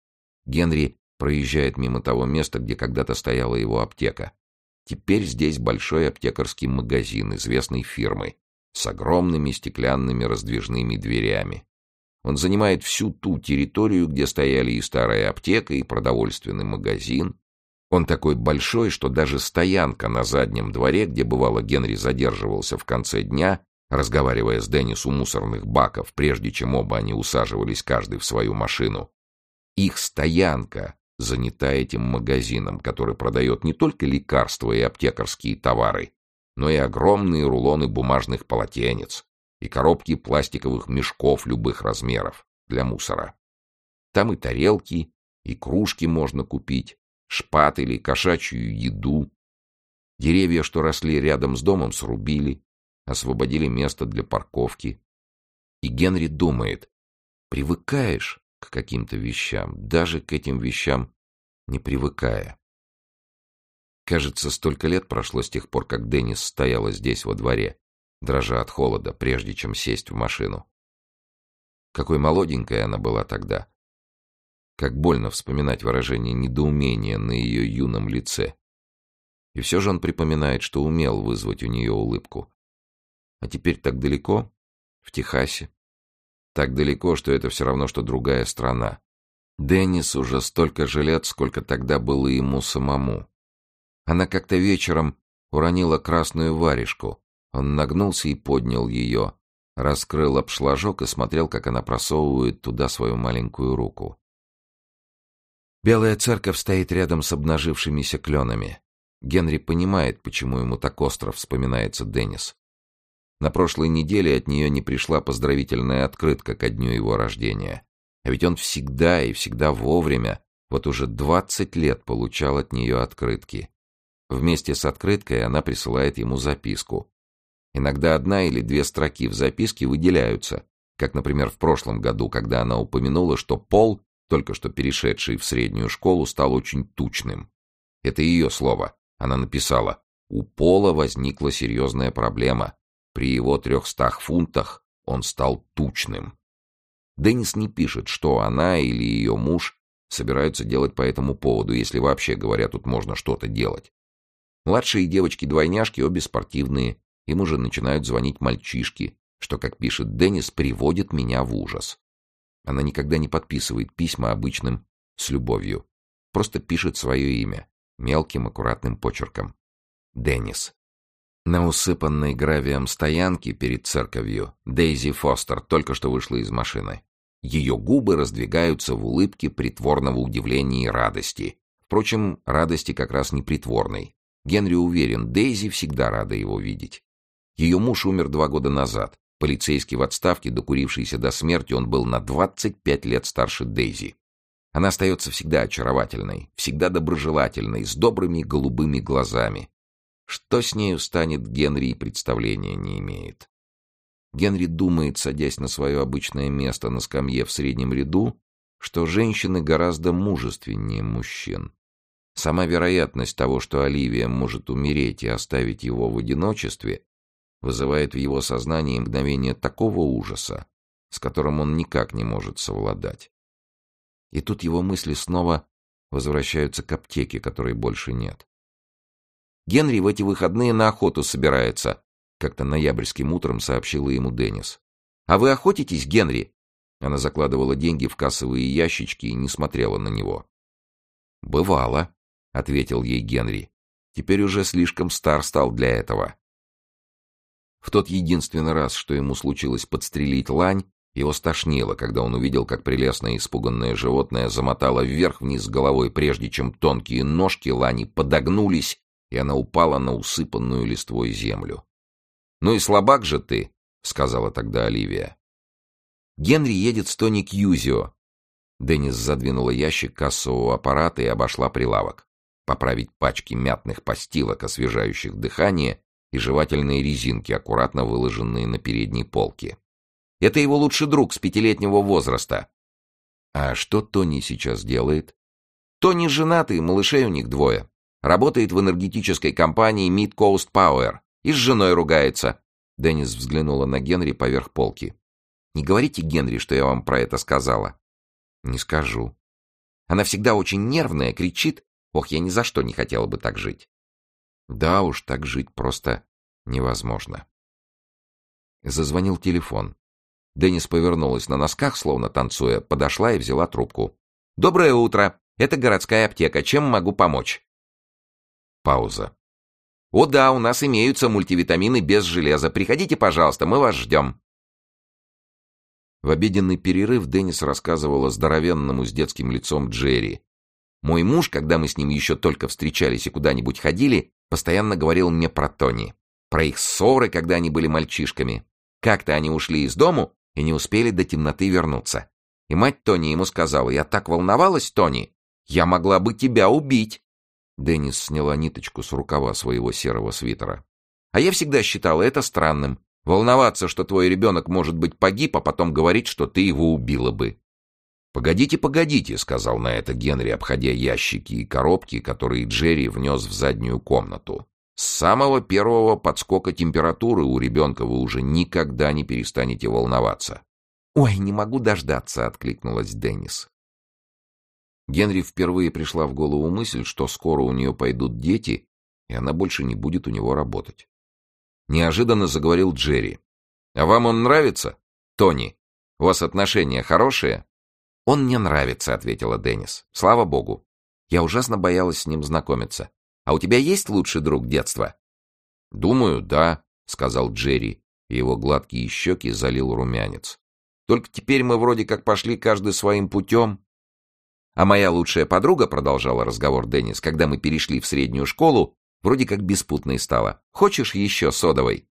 Генри проезжает мимо того места, где когда-то стояла его аптека. Теперь здесь большой аптекарский магазин известной фирмы с огромными стеклянными раздвижными дверями. Он занимает всю ту территорию, где стояли и старая аптека, и продовольственный магазин. Он такой большой, что даже стоянка на заднем дворе, где бывало Генри задерживался в конце дня, разговаривая с Деннис у мусорных баков, прежде чем оба они усаживались каждый в свою машину. Их стоянка занята этим магазином, который продает не только лекарства и аптекарские товары, но и огромные рулоны бумажных полотенец и коробки пластиковых мешков любых размеров для мусора. Там и тарелки, и кружки можно купить, шпатели, кошачью еду. Деревья, что росли рядом с домом, срубили, освободили место для парковки. И Генри думает, привыкаешь к каким-то вещам, даже к этим вещам не привыкая. Кажется, столько лет прошло с тех пор, как Деннис стояла здесь во дворе, дрожа от холода, прежде чем сесть в машину. Какой молоденькая она была тогда. Как больно вспоминать выражение недоумения на ее юном лице. И все же он припоминает, что умел вызвать у нее улыбку. А теперь так далеко, в Техасе. Так далеко, что это все равно, что другая страна. Деннис уже столько же лет, сколько тогда было ему самому. Она как-то вечером уронила красную варежку. Он нагнулся и поднял ее, раскрыл обшлагок и смотрел, как она просовывает туда свою маленькую руку. Белая церковь стоит рядом с обнажившимися кленами. Генри понимает, почему ему так остро вспоминается Деннис. На прошлой неделе от нее не пришла поздравительная открытка ко дню его рождения. А ведь он всегда и всегда вовремя, вот уже двадцать лет получал от нее открытки. Вместе с открыткой она присылает ему записку. Иногда одна или две строки в записке выделяются, как, например, в прошлом году, когда она упомянула, что Пол, только что перешедший в среднюю школу, стал очень тучным. Это ее слово. Она написала: «У Пола возникла серьезная проблема. При его трехстах фунтах он стал тучным». Деннис не пишет, что она или ее муж собираются делать по этому поводу, если вообще, говоря, тут можно что-то делать. Младшие девочки-двойняшки обе спортивные, им уже начинают звонить мальчишки, что, как пишет Деннис, приводит меня в ужас. Она никогда не подписывает письма обычным «с любовью», просто пишет свое имя мелким аккуратным почерком. Деннис. На усыпанной гравием стоянке перед церковью Дейзи Фостер только что вышла из машины. Ее губы раздвигаются в улыбке притворного удивления и радости. Впрочем, радости как раз не притворной. Генри уверен, Дейзи всегда рада его видеть. Ее муж умер два года назад. Полицейский в отставке, докурившийся до смерти, он был на двадцать пять лет старше Дейзи. Она остается всегда очаровательной, всегда доброжелательной, с добрыми голубыми глазами. Что с нею станет, Генри и представления не имеет. Генри думает, садясь на свое обычное место на скамье в среднем ряду, что женщины гораздо мужественнее мужчин. Сама вероятность того, что Оливия может умереть и оставить его в одиночестве, вызывает в его сознании мгновение такого ужаса, с которым он никак не может совладать. И тут его мысли снова возвращаются к аптеке, которой больше нет. «Генри в эти выходные на охоту собирается», — как-то ноябрьским утром сообщила ему Деннис. «А вы охотитесь, Генри?» Она закладывала деньги в кассовые ящички и не смотрела на него. «Бывало», — ответил ей Генри. «Теперь уже слишком стар стал для этого». В тот единственный раз, что ему случилось подстрелить лань, его стошнило, когда он увидел, как прелестное испуганное животное замотало вверх-вниз головой, прежде чем тонкие ножки лани подогнулись, и она упала на усыпанную листвой землю. «Ну и слабак же ты», — сказала тогда Оливия. «Генри едет с Тони Кьюзио». Деннис задвинула ящик кассового аппарата и обошла прилавок. Поправить пачки мятных постилок, освежающих дыхание, и жевательные резинки, аккуратно выложенные на передней полке. «Это его лучший друг с пятилетнего возраста». «А что Тони сейчас делает?» «Тони женатый, малышей у них двое. Работает в энергетической компании Mid Coast Power. И с женой ругается». Деннис взглянула на Генри поверх полки. «Не говорите Генри, что я вам про это сказала». «Не скажу». «Она всегда очень нервная, кричит. Ох, я ни за что не хотела бы так жить». «Да уж, так жить просто невозможно». Зазвонил телефон. Деннис повернулась на носках, словно танцуя, подошла и взяла трубку. «Доброе утро. Это городская аптека. Чем могу помочь?» Пауза. «О да, у нас имеются мультивитамины без железа. Приходите, пожалуйста, мы вас ждем». В обеденный перерыв Деннис рассказывала здоровенному с детским лицом Джерри. «Мой муж, когда мы с ним еще только встречались и куда-нибудь ходили, постоянно говорил мне про Тони. Про их ссоры, когда они были мальчишками. Как-то они ушли из дому и не успели до темноты вернуться. И мать Тони ему сказала: «Я так волновалась, Тони, я могла бы тебя убить». Деннис сняла ниточку с рукава своего серого свитера. «А я всегда считала это странным. Волноваться, что твой ребенок, может быть, погиб, а потом говорить, что ты его убила бы». «Погодите, погодите», — сказал на это Генри, обходя ящики и коробки, которые Джерри внес в заднюю комнату. «С самого первого подскока температуры у ребенка вы уже никогда не перестанете волноваться». «Ой, не могу дождаться», — откликнулась Деннис. Генри впервые пришла в голову мысль, что скоро у нее пойдут дети, и она больше не будет у него работать. Неожиданно заговорил Джерри. «А вам он нравится, Тони? У вас отношения хорошие?» «Он мне нравится», — ответила Деннис. «Слава богу. Я ужасно боялась с ним знакомиться. А у тебя есть лучший друг детства?» «Думаю, да», — сказал Джерри, и его гладкие щеки залил румянец. «Только теперь мы вроде как пошли каждый своим путем». «А моя лучшая подруга», — продолжала разговор Деннис, «когда мы перешли в среднюю школу, вроде как беспутной стала. Хочешь еще содовой?»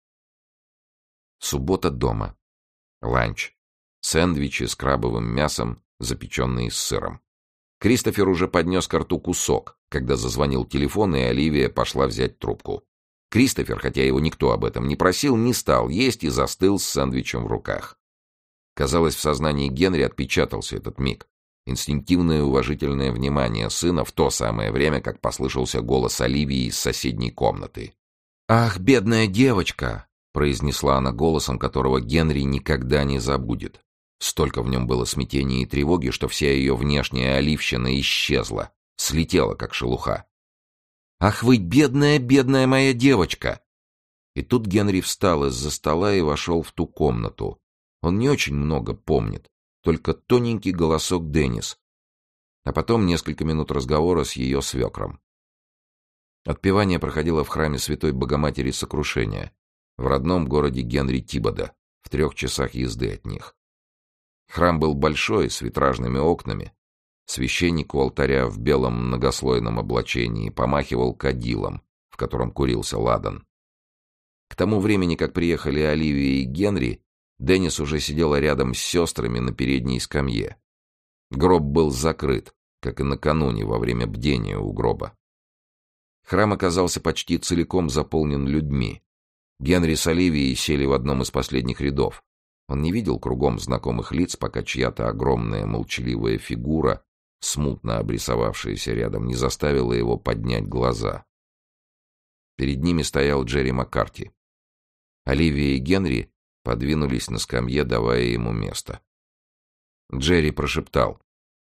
Суббота дома. Ланч. Сэндвичи с крабовым мясом, запеченные с сыром. Кристофер уже поднес ко рту кусок, когда зазвонил телефон, и Оливия пошла взять трубку. Кристофер, хотя его никто об этом не просил, не стал есть и застыл с сэндвичем в руках. Казалось, в сознании Генри отпечатался этот миг. Инстинктивное уважительное внимание сына в то самое время, как послышался голос Оливии из соседней комнаты. «Ах, бедная девочка!» — произнесла она голосом, которого Генри никогда не забудет. Столько в нем было смятения и тревоги, что вся ее внешняя оливщина исчезла, слетела, как шелуха. «Ах вы, бедная, бедная моя девочка!» И тут Генри встал из-за стола и вошел в ту комнату. Он не очень много помнит, только тоненький голосок Деннис, а потом несколько минут разговора с ее свекром. Отпевание проходило в храме Святой Богоматери Сокрушения, в родном городе Генри Тибода, в трех часах езды от них. Храм был большой, с витражными окнами. Священник у алтаря в белом многослойном облачении помахивал кадилом, в котором курился ладан. К тому времени, как приехали Оливия и Генри, Деннис уже сидела рядом с сестрами на передней скамье. Гроб был закрыт, как и накануне во время бдения у гроба. Храм оказался почти целиком заполнен людьми. Генри с Оливией сели в одном из последних рядов. Он не видел кругом знакомых лиц, пока чья-то огромная молчаливая фигура, смутно обрисовавшаяся рядом, не заставила его поднять глаза. Перед ними стоял Джерри Маккарти. Оливия и Генри подвинулись на скамье, давая ему место. Джерри прошептал: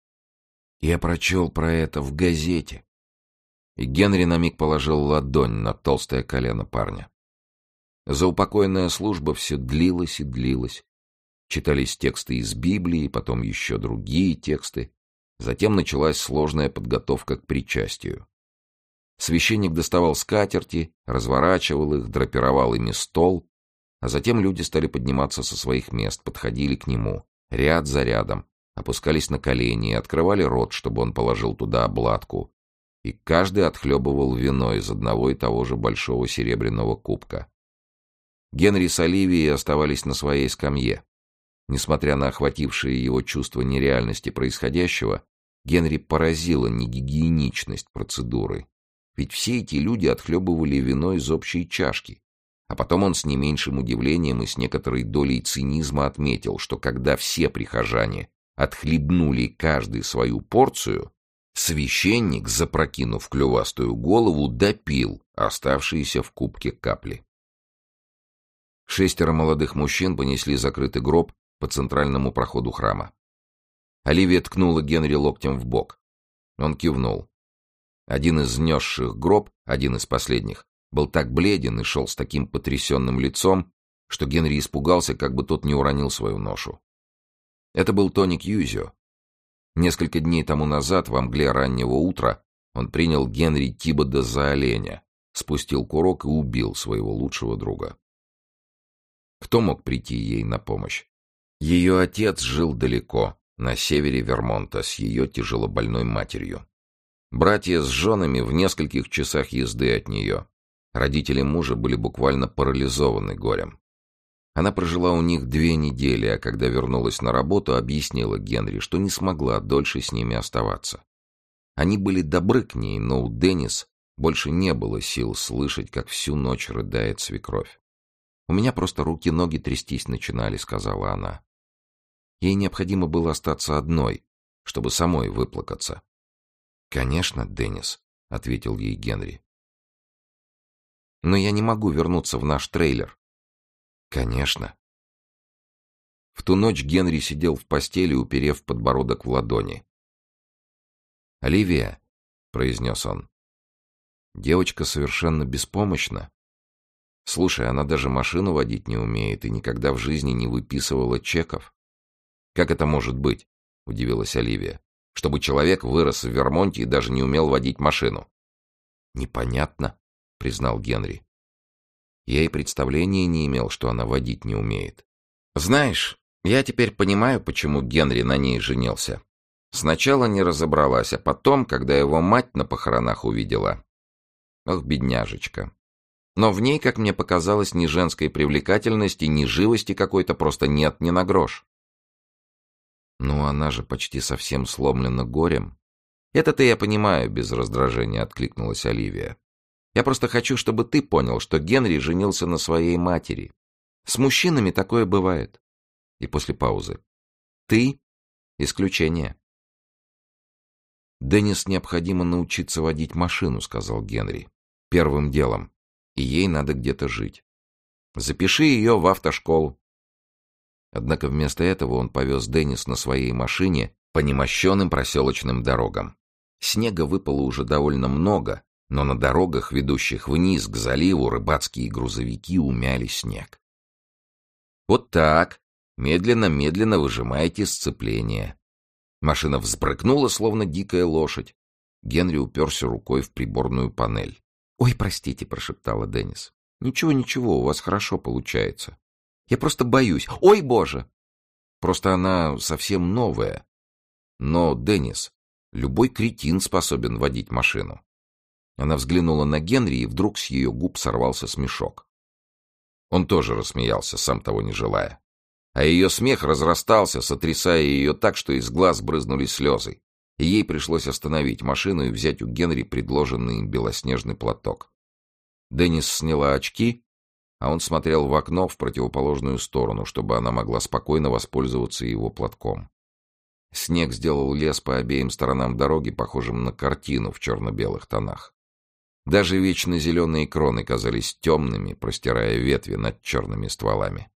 «Я прочел про это в газете». И Генри на миг положил ладонь на толстое колено парня. Заупокойная служба все длилась и длилась. Читались тексты из Библии, потом еще другие тексты. Затем началась сложная подготовка к причастию. Священник доставал скатерти, разворачивал их, драпировал ими стол, а затем люди стали подниматься со своих мест, подходили к нему, ряд за рядом, опускались на колени и открывали рот, чтобы он положил туда обладку, и каждый отхлебывал вино из одного и того же большого серебряного кубка. Генри с Оливией оставались на своей скамье. Несмотря на охватившее его чувство нереальности происходящего, Генри поразила негигиеничность процедуры. Ведь все эти люди отхлебывали вино из общей чашки. А потом он с не меньшим удивлением и с некоторой долей цинизма отметил, что когда все прихожане отхлебнули каждый свою порцию, священник, запрокинув клювастую голову, допил оставшиеся в кубке капли. Шестеро молодых мужчин понесли закрытый гроб по центральному проходу храма. Оливия ткнула Генри локтем в бок. Он кивнул. Один из несших гроб, один из последних, был так бледен и шел с таким потрясенным лицом, что Генри испугался, как бы тот не уронил свою ношу. Это был Тони Кьюзио. Несколько дней тому назад, во мгле раннего утра, он принял Генри Тибода за оленя, спустил курок и убил своего лучшего друга. Кто мог прийти ей на помощь? Ее отец жил далеко, на севере Вермонта, с ее тяжелобольной матерью. Братья с женами в нескольких часах езды от нее. Родители мужа были буквально парализованы горем. Она прожила у них две недели, а когда вернулась на работу, объяснила Генри, что не смогла дольше с ними оставаться. Они были добры к ней, но у Деннис больше не было сил слышать, как всю ночь рыдает свекровь. «У меня просто руки-ноги трястись начинали», — сказала она. Ей необходимо было остаться одной, чтобы самой выплакаться. «Конечно, Деннис», — ответил ей Генри. «Но я не могу вернуться в наш трейлер». «Конечно». В ту ночь Генри сидел в постели, уперев подбородок в ладони. «Оливия», — произнес он, — «девочка совершенно беспомощна. Слушай, она даже машину водить не умеет и никогда в жизни не выписывала чеков». «Как это может быть?» — удивилась Оливия. «Чтобы человек вырос в Вермонте и даже не умел водить машину». «Непонятно», — признал Генри. Я и представления не имел, что она водить не умеет. Знаешь, я теперь понимаю, почему Генри на ней женился. Сначала не разобралась, а потом, когда его мать на похоронах увидела... Ох, бедняжечка. Но в ней, как мне показалось, ни женской привлекательности, ни живости какой-то просто нет ни на грош. Ну, она же почти совсем сломлена горем. Это-то я понимаю, без раздражения откликнулась Оливия. Я просто хочу, чтобы ты понял, что Генри женился на своей матери. С мужчинами такое бывает. И после паузы. Ты — исключение. «Деннис необходимо научиться водить машину», — сказал Генри. «Первым делом. И ей надо где-то жить. Запиши ее в автошколу». Однако вместо этого он повез Деннис на своей машине по немощенным проселочным дорогам. Снега выпало уже довольно много, но на дорогах, ведущих вниз к заливу, рыбацкие грузовики умяли снег. «Вот так. Медленно-медленно выжимайте сцепление». Машина взбрыкнула, словно дикая лошадь. Генри уперся рукой в приборную панель. «Ой, простите», — прошептала Деннис. «Ничего, ничего, у вас хорошо получается. Я просто боюсь. Ой, боже!» Просто она совсем новая. Но, Деннис, любой кретин способен водить машину. Она взглянула на Генри, и вдруг с ее губ сорвался смешок. Он тоже рассмеялся, сам того не желая. А ее смех разрастался, сотрясая ее так, что из глаз брызнули слезы, и ей пришлось остановить машину и взять у Генри предложенный им белоснежный платок. Деннис сняла очки, а он смотрел в окно в противоположную сторону, чтобы она могла спокойно воспользоваться его платком. Снег сделал лес по обеим сторонам дороги похожим на картину в черно-белых тонах. Даже вечно зеленые кроны казались темными, простирая ветви над черными стволами.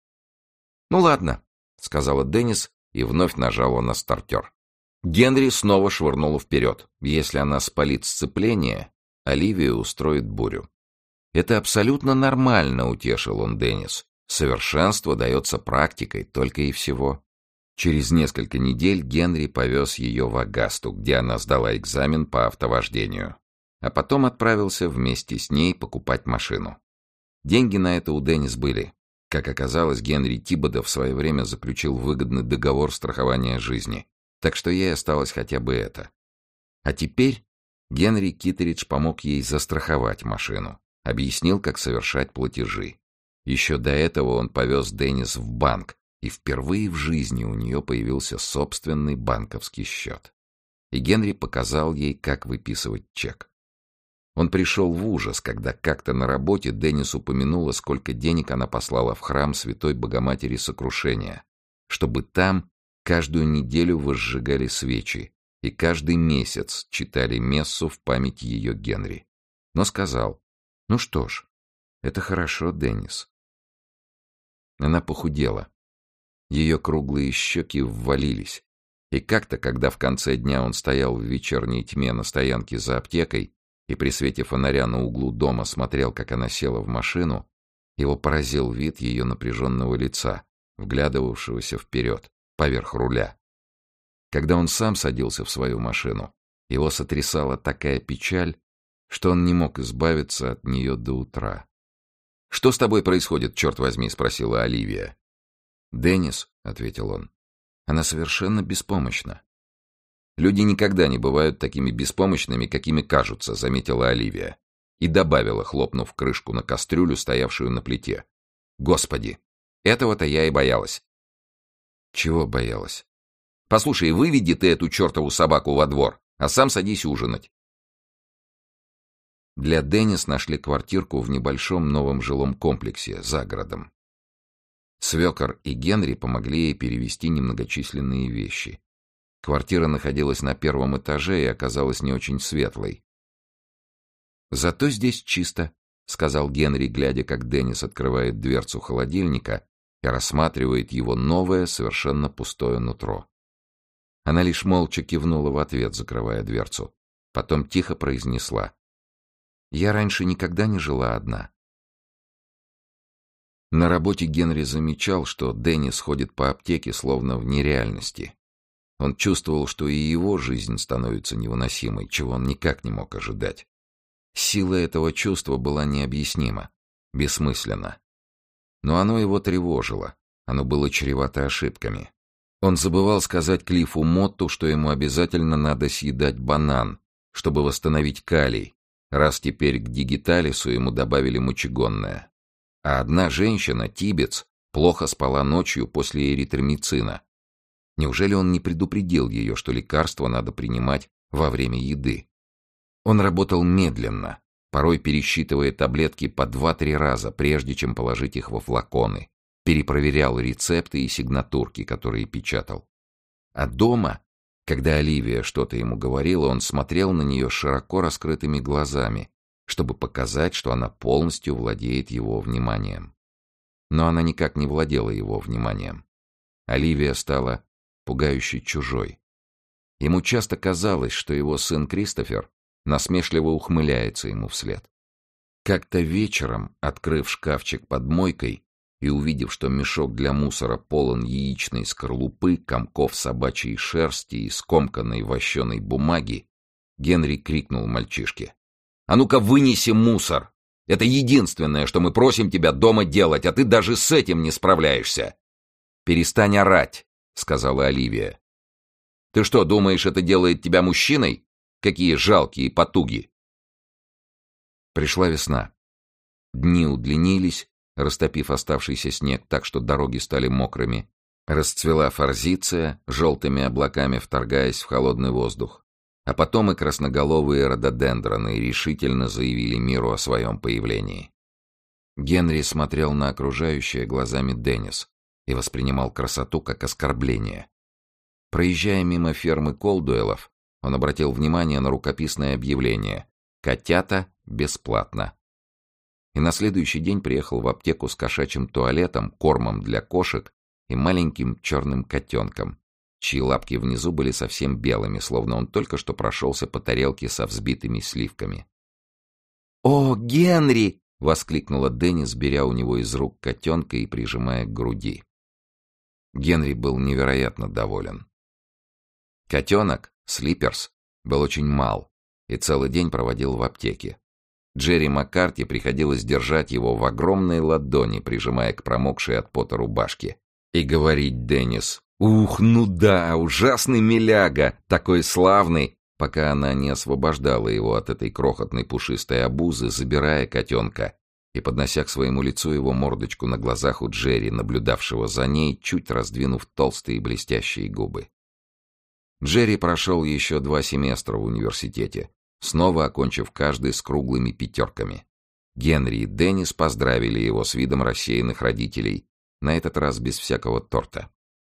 «Ну ладно», — сказала Деннис и вновь нажала на стартер. Генри снова швырнула вперед. Если она спалит сцепление, Оливия устроит бурю. «Это абсолютно нормально», — утешил он Деннис. «Совершенство дается практикой, только и всего». Через несколько недель Генри повез ее в Агасту, где она сдала экзамен по автовождению. А потом отправился вместе с ней покупать машину. Деньги на это у Деннис были. Как оказалось, Генри Тибодо в свое время заключил выгодный договор страхования жизни, так что ей осталось хотя бы это. А теперь Генри Китеридж помог ей застраховать машину, объяснил, как совершать платежи. Еще до этого он повез Деннис в банк, и впервые в жизни у нее появился собственный банковский счет. И Генри показал ей, как выписывать чек. Он пришел в ужас, когда как-то на работе Деннис упомянула, сколько денег она послала в храм Святой Богоматери Сокрушения, чтобы там каждую неделю возжигали свечи и каждый месяц читали мессу в память ее Генри. Но сказал: «Ну что ж, это хорошо, Деннис». Она похудела. Ее круглые щеки ввалились, и как-то, когда в конце дня он стоял в вечерней тьме на стоянке за аптекой и при свете фонаря на углу дома смотрел, как она села в машину, его поразил вид ее напряженного лица, вглядывавшегося вперед, поверх руля. Когда он сам садился в свою машину, его сотрясала такая печаль, что он не мог избавиться от нее до утра. «Что с тобой происходит, черт возьми?» — спросила Оливия. «Деннис», — ответил он, — «она совершенно беспомощна». «Люди никогда не бывают такими беспомощными, какими кажутся», — заметила Оливия. И добавила, хлопнув крышку на кастрюлю, стоявшую на плите: «Господи, этого-то я и боялась». «Чего боялась?» «Послушай, выведи ты эту чертову собаку во двор, а сам садись ужинать». Для Деннис нашли квартирку в небольшом новом жилом комплексе за городом. Свекор и Генри помогли ей перевезти немногочисленные вещи. Квартира находилась на первом этаже и оказалась не очень светлой. «Зато здесь чисто», — сказал Генри, глядя, как Деннис открывает дверцу холодильника и рассматривает его новое, совершенно пустое нутро. Она лишь молча кивнула в ответ, закрывая дверцу. Потом тихо произнесла: «Я раньше никогда не жила одна». На работе Генри замечал, что Деннис ходит по аптеке словно в нереальности. Он чувствовал, что и его жизнь становится невыносимой, чего он никак не мог ожидать. Сила этого чувства была необъяснима. Бессмысленно. Но оно его тревожило. Оно было чревато ошибками. Он забывал сказать Клиффу Мотту, что ему обязательно надо съедать банан, чтобы восстановить калий, раз теперь к дигиталису ему добавили мочегонное. А одна женщина, тибец, плохо спала ночью после эритромицина. Неужели он не предупредил ее, что лекарство надо принимать во время еды? Он работал медленно, порой пересчитывая таблетки по два-три раза, прежде чем положить их во флаконы, перепроверял рецепты и сигнатурки, которые печатал. А дома, когда Оливия что-то ему говорила, он смотрел на нее широко раскрытыми глазами, чтобы показать, что она полностью владеет его вниманием. Но она никак не владела его вниманием. Оливия стала пугающе чужой. Ему часто казалось, что его сын Кристофер насмешливо ухмыляется ему вслед. Как-то вечером, открыв шкафчик под мойкой и увидев, что мешок для мусора полон яичной скорлупы, комков собачьей шерсти и скомканной вощеной бумаги, Генри крикнул мальчишке: «А ну-ка вынеси мусор! Это единственное, что мы просим тебя дома делать, а ты даже с этим не справляешься!» «Перестань орать», — сказала Оливия. «Ты что, думаешь, это делает тебя мужчиной? Какие жалкие потуги!» Пришла весна. Дни удлинились, растопив оставшийся снег так, что дороги стали мокрыми. Расцвела форзиция, желтыми облаками вторгаясь в холодный воздух. А потом и красноголовые рододендроны решительно заявили миру о своем появлении. Генри смотрел на окружающее глазами Деннис и воспринимал красоту как оскорбление. Проезжая мимо фермы Колдуэлов, он обратил внимание на рукописное объявление «Котята бесплатно». И на следующий день приехал в аптеку с кошачьим туалетом, кормом для кошек и маленьким черным котенком, чьи лапки внизу были совсем белыми, словно он только что прошелся по тарелке со взбитыми сливками. «О, Генри!» — воскликнула Деннис, беря у него из рук котенка и прижимая к груди. Генри был невероятно доволен. Котенок, Слиперс, был очень мал и целый день проводил в аптеке. Джерри Маккарти приходилось держать его в огромной ладони, прижимая к промокшей от пота рубашке, и говорить Деннис: «Ух, ну да, ужасный миляга, такой славный», пока она не освобождала его от этой крохотной пушистой обузы, забирая котенка и поднося к своему лицу его мордочку на глазах у Джерри, наблюдавшего за ней, чуть раздвинув толстые блестящие губы. Джерри прошел еще два семестра в университете, снова окончив каждый с круглыми пятерками. Генри и Деннис поздравили его с видом рассеянных родителей, на этот раз без всякого торта.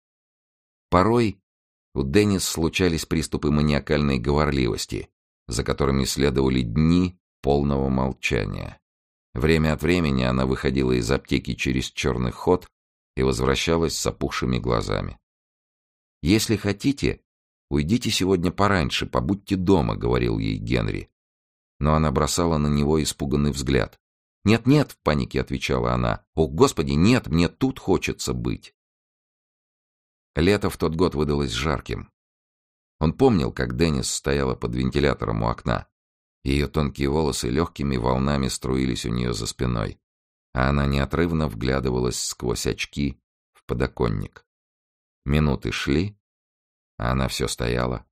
Порой у Деннис случались приступы маниакальной говорливости, за которыми следовали дни полного молчания. Время от времени она выходила из аптеки через черный ход и возвращалась с опухшими глазами. «Если хотите, уйдите сегодня пораньше, побудьте дома», — говорил ей Генри. Но она бросала на него испуганный взгляд. «Нет-нет», — в панике отвечала она. «О, Господи, нет, мне тут хочется быть». Лето в тот год выдалось жарким. Он помнил, как Деннис стояла под вентилятором у окна. Ее тонкие волосы легкими волнами струились у нее за спиной, а она неотрывно вглядывалась сквозь очки в подоконник. Минуты шли, а она все стояла.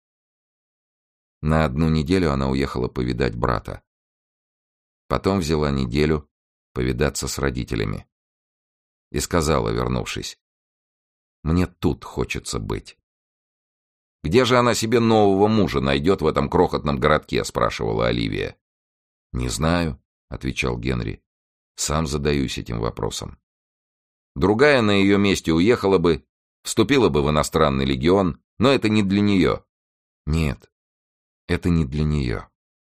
На одну неделю она уехала повидать брата. Потом взяла неделю повидаться с родителями. И сказала, вернувшись: «Мне тут хочется быть». «Где же она себе нового мужа найдет в этом крохотном городке?» — спрашивала Оливия. «Не знаю», — отвечал Генри. «Сам задаюсь этим вопросом». «Другая на ее месте уехала бы, вступила бы в иностранный легион, но это не для нее». «Нет, это не для нее».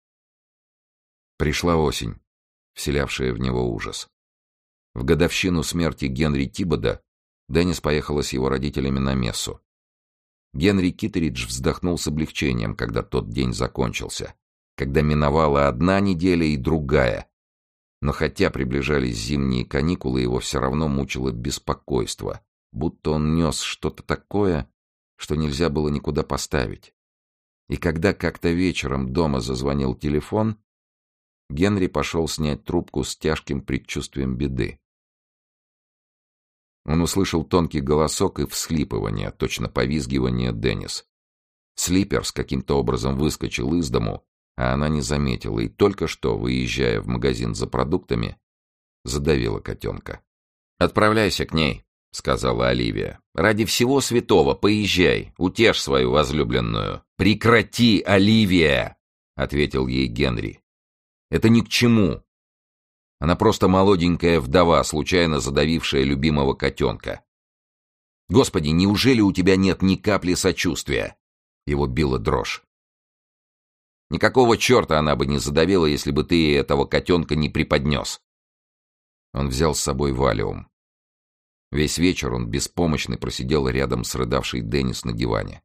Пришла осень, вселявшая в него ужас. В годовщину смерти Генри Тибода Деннис поехала с его родителями на мессу. Генри Китеридж вздохнул с облегчением, когда тот день закончился, когда миновала одна неделя и другая. Но хотя приближались зимние каникулы, его все равно мучило беспокойство, будто он нес что-то такое, что нельзя было никуда поставить. И когда как-то вечером дома зазвонил телефон, Генри пошел снять трубку с тяжким предчувствием беды. Он услышал тонкий голосок и всхлипывание, точно повизгивание Деннис. Слиперс каким-то образом выскочил из дому, а она не заметила, и только что, выезжая в магазин за продуктами, задавила котенка. «Отправляйся к ней», — сказала Оливия. «Ради всего святого поезжай, утешь свою возлюбленную». «Прекрати, Оливия!» — ответил ей Генри. «Это ни к чему. Она просто молоденькая вдова, случайно задавившая любимого котенка. Господи, неужели у тебя нет ни капли сочувствия?» Его била дрожь. «Никакого черта она бы не задавила, если бы ты ей этого котенка не преподнес». Он взял с собой валиум. Весь вечер он беспомощно просидел рядом с рыдавшей Деннис на диване.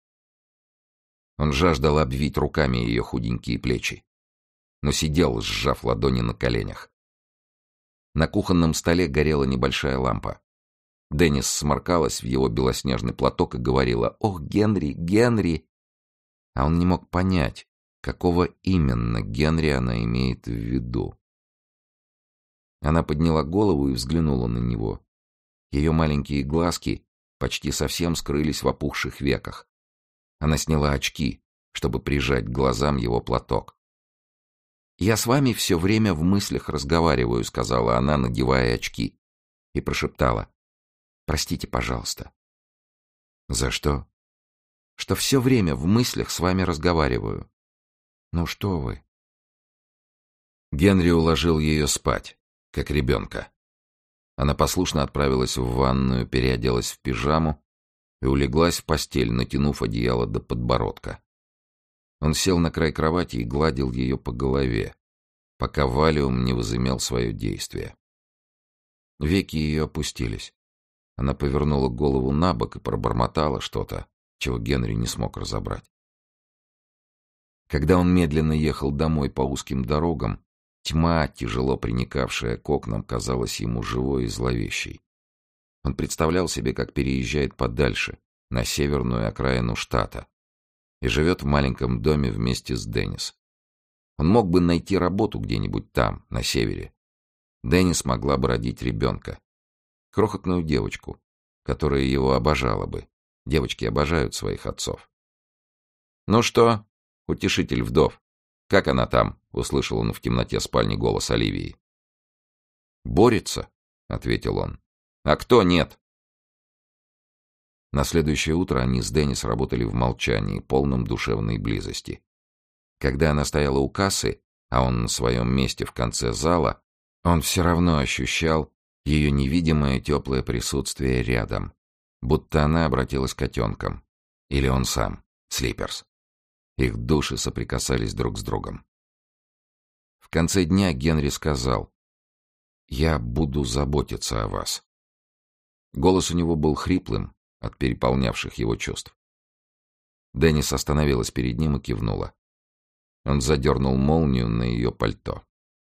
Он жаждал обвить руками ее худенькие плечи, но сидел, сжав ладони на коленях. На кухонном столе горела небольшая лампа. Деннис сморкалась в его белоснежный платок и говорила: «Ох, Генри, Генри!» А он не мог понять, какого именно Генри она имеет в виду. Она подняла голову и взглянула на него. Ее маленькие глазки почти совсем скрылись в опухших веках. Она сняла очки, чтобы прижать к глазам его платок. «Я с вами все время в мыслях разговариваю», — сказала она, надевая очки, и прошептала: «Простите, пожалуйста». «За что?» «Что все время в мыслях с вами разговариваю». «Ну что вы?» Генри уложил ее спать, как ребенка. Она послушно отправилась в ванную, переоделась в пижаму и улеглась в постель, натянув одеяло до подбородка. Он сел на край кровати и гладил ее по голове, пока валиум не возымел свое действие. Веки ее опустились. Она повернула голову на бок и пробормотала что-то, чего Генри не смог разобрать. Когда он медленно ехал домой по узким дорогам, тьма, тяжело приникавшая к окнам, казалась ему живой и зловещей. Он представлял себе, как переезжает подальше, на северную окраину штата, и живет в маленьком доме вместе с Деннис. Он мог бы найти работу где-нибудь там, на севере. Деннис могла бы родить ребенка. Крохотную девочку, которая его обожала бы. Девочки обожают своих отцов. «Ну что, утешитель вдов, как она там?» — услышал он в темноте спальни голос Оливии. «Борется», — ответил он. «А кто нет?» На следующее утро они с Деннис работали в молчании, полном душевной близости. Когда она стояла у кассы, а он на своем месте в конце зала, он все равно ощущал ее невидимое теплое присутствие рядом, будто она обратилась к котенкам. Или он сам, Слиперс. Их души соприкасались друг с другом. В конце дня Генри сказал: «Я буду заботиться о вас». Голос у него был хриплым от переполнявших его чувств. Деннис остановилась перед ним и кивнула. Он задернул молнию на ее пальто.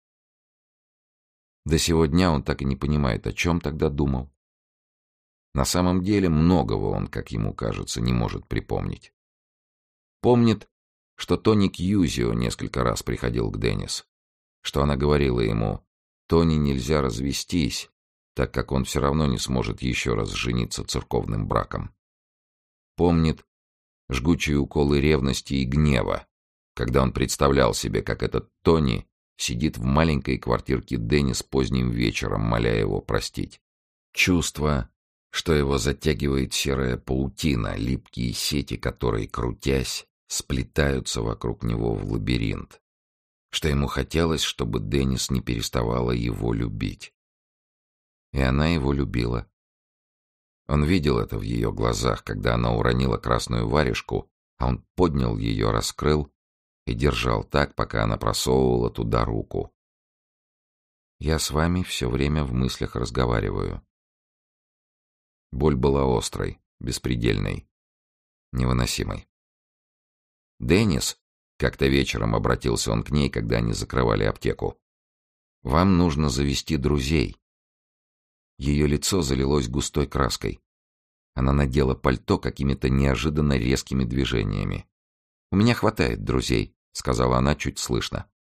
До сего дня он так и не понимает, о чем тогда думал. На самом деле многого он, как ему кажется, не может припомнить. Помнит, что Тони Кьюзио несколько раз приходил к Деннис, что она говорила ему: «Тони, нельзя развестись, так как он все равно не сможет еще раз жениться церковным браком». Помнит жгучие уколы ревности и гнева, когда он представлял себе, как этот Тони сидит в маленькой квартирке Деннис поздним вечером, моля его простить. Чувство, что его затягивает серая паутина, липкие сети которой, крутясь, сплетаются вокруг него в лабиринт, что ему хотелось, чтобы Деннис не переставала его любить. И она его любила. Он видел это в ее глазах, когда она уронила красную варежку, а он поднял ее, раскрыл и держал так, пока она просовывала туда руку. «Я с вами все время в мыслях разговариваю». Боль была острой, беспредельной, невыносимой. «Деннис», — как-то вечером обратился он к ней, когда они закрывали аптеку, — «вам нужно завести друзей». Ее лицо залилось густой краской. Она надела пальто какими-то неожиданно резкими движениями. «У меня хватает друзей», — сказала она чуть слышно.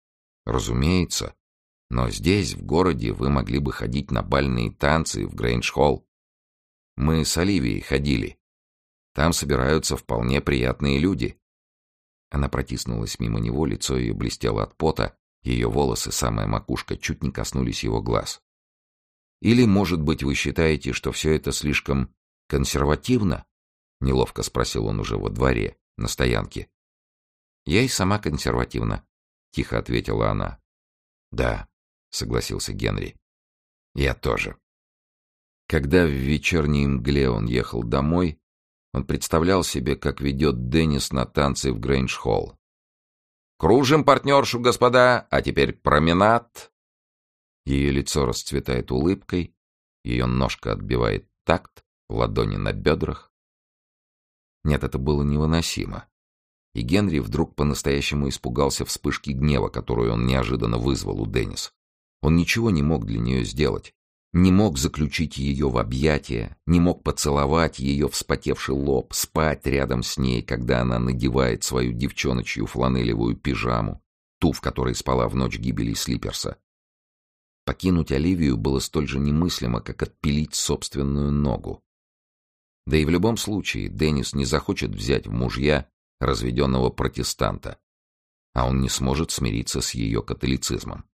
Разумеется. Но здесь, в городе, вы могли бы ходить на бальные танцы в Грейндж-холл. Мы с Оливией ходили. Там собираются вполне приятные люди. Она протиснулась мимо него, лицо ее блестело от пота, ее волосы, самая макушка, чуть не коснулись его глаз. Или, может быть, вы считаете, что все это слишком консервативно? Неловко спросил он уже во дворе, на стоянке. Я и сама консервативна, тихо ответила она. Да, согласился Генри. Я тоже. Когда в вечерней мгле он ехал домой, он представлял себе, как ведет Деннис на танцы в Грейндж-холл. «Кружим партнершу, господа, а теперь променад!» Ее лицо расцветает улыбкой, ее ножка отбивает такт, ладони на бедрах. Нет, это было невыносимо. И Генри вдруг по-настоящему испугался вспышки гнева, которую он неожиданно вызвал у Деннис. Он ничего не мог для нее сделать. Не мог заключить ее в объятия, не мог поцеловать ее вспотевший лоб, спать рядом с ней, когда она надевает свою девчоночью фланелевую пижаму, ту, в которой спала в ночь гибели Слиперса. Покинуть Оливию было столь же немыслимо, как отпилить собственную ногу. Да и в любом случае Деннис не захочет взять в мужья разведенного протестанта, а он не сможет смириться с ее католицизмом.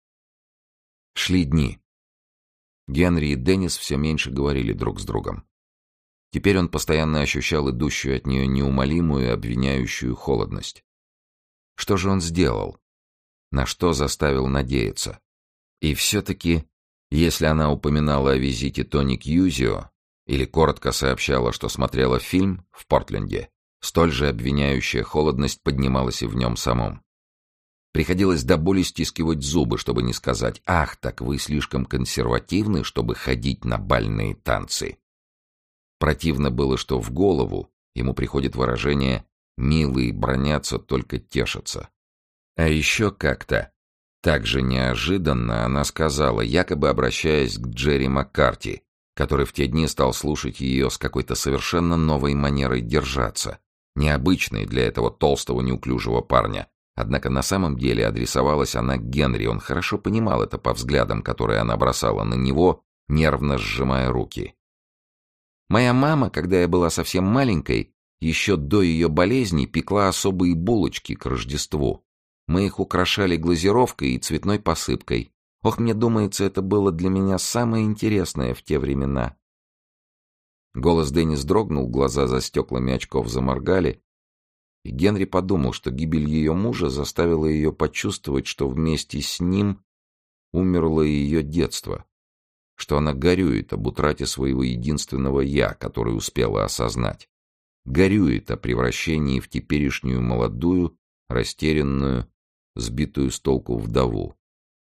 Шли дни. Генри и Деннис все меньше говорили друг с другом. Теперь он постоянно ощущал идущую от нее неумолимую и обвиняющую холодность. Что же он сделал? На что заставил надеяться? И все-таки, если она упоминала о визите Тони Кьюзио или коротко сообщала, что смотрела фильм в Портленде, столь же обвиняющая холодность поднималась и в нем самом. Приходилось до боли стискивать зубы, чтобы не сказать: «Ах, так вы слишком консервативны, чтобы ходить на бальные танцы». Противно было, что в голову ему приходит выражение «милые бранятся, только тешатся». А еще как-то, так же неожиданно, она сказала, якобы обращаясь к Джерри Маккарти, который в те дни стал слушать ее с какой-то совершенно новой манерой держаться, необычной для этого толстого неуклюжего парня. Однако на самом деле адресовалась она к Генри, он хорошо понимал это по взглядам, которые она бросала на него, нервно сжимая руки. «Моя мама, когда я была совсем маленькой, еще до ее болезни пекла особые булочки к Рождеству. Мы их украшали глазировкой и цветной посыпкой. Ох, мне думается, это было для меня самое интересное в те времена». Голос Деннис дрогнул, глаза за стеклами очков заморгали, и Генри подумал, что гибель ее мужа заставила ее почувствовать, что вместе с ним умерло и ее детство, что она горюет об утрате своего единственного «я», которое успела осознать, горюет о превращении в теперешнюю молодую, растерянную, сбитую с толку вдову.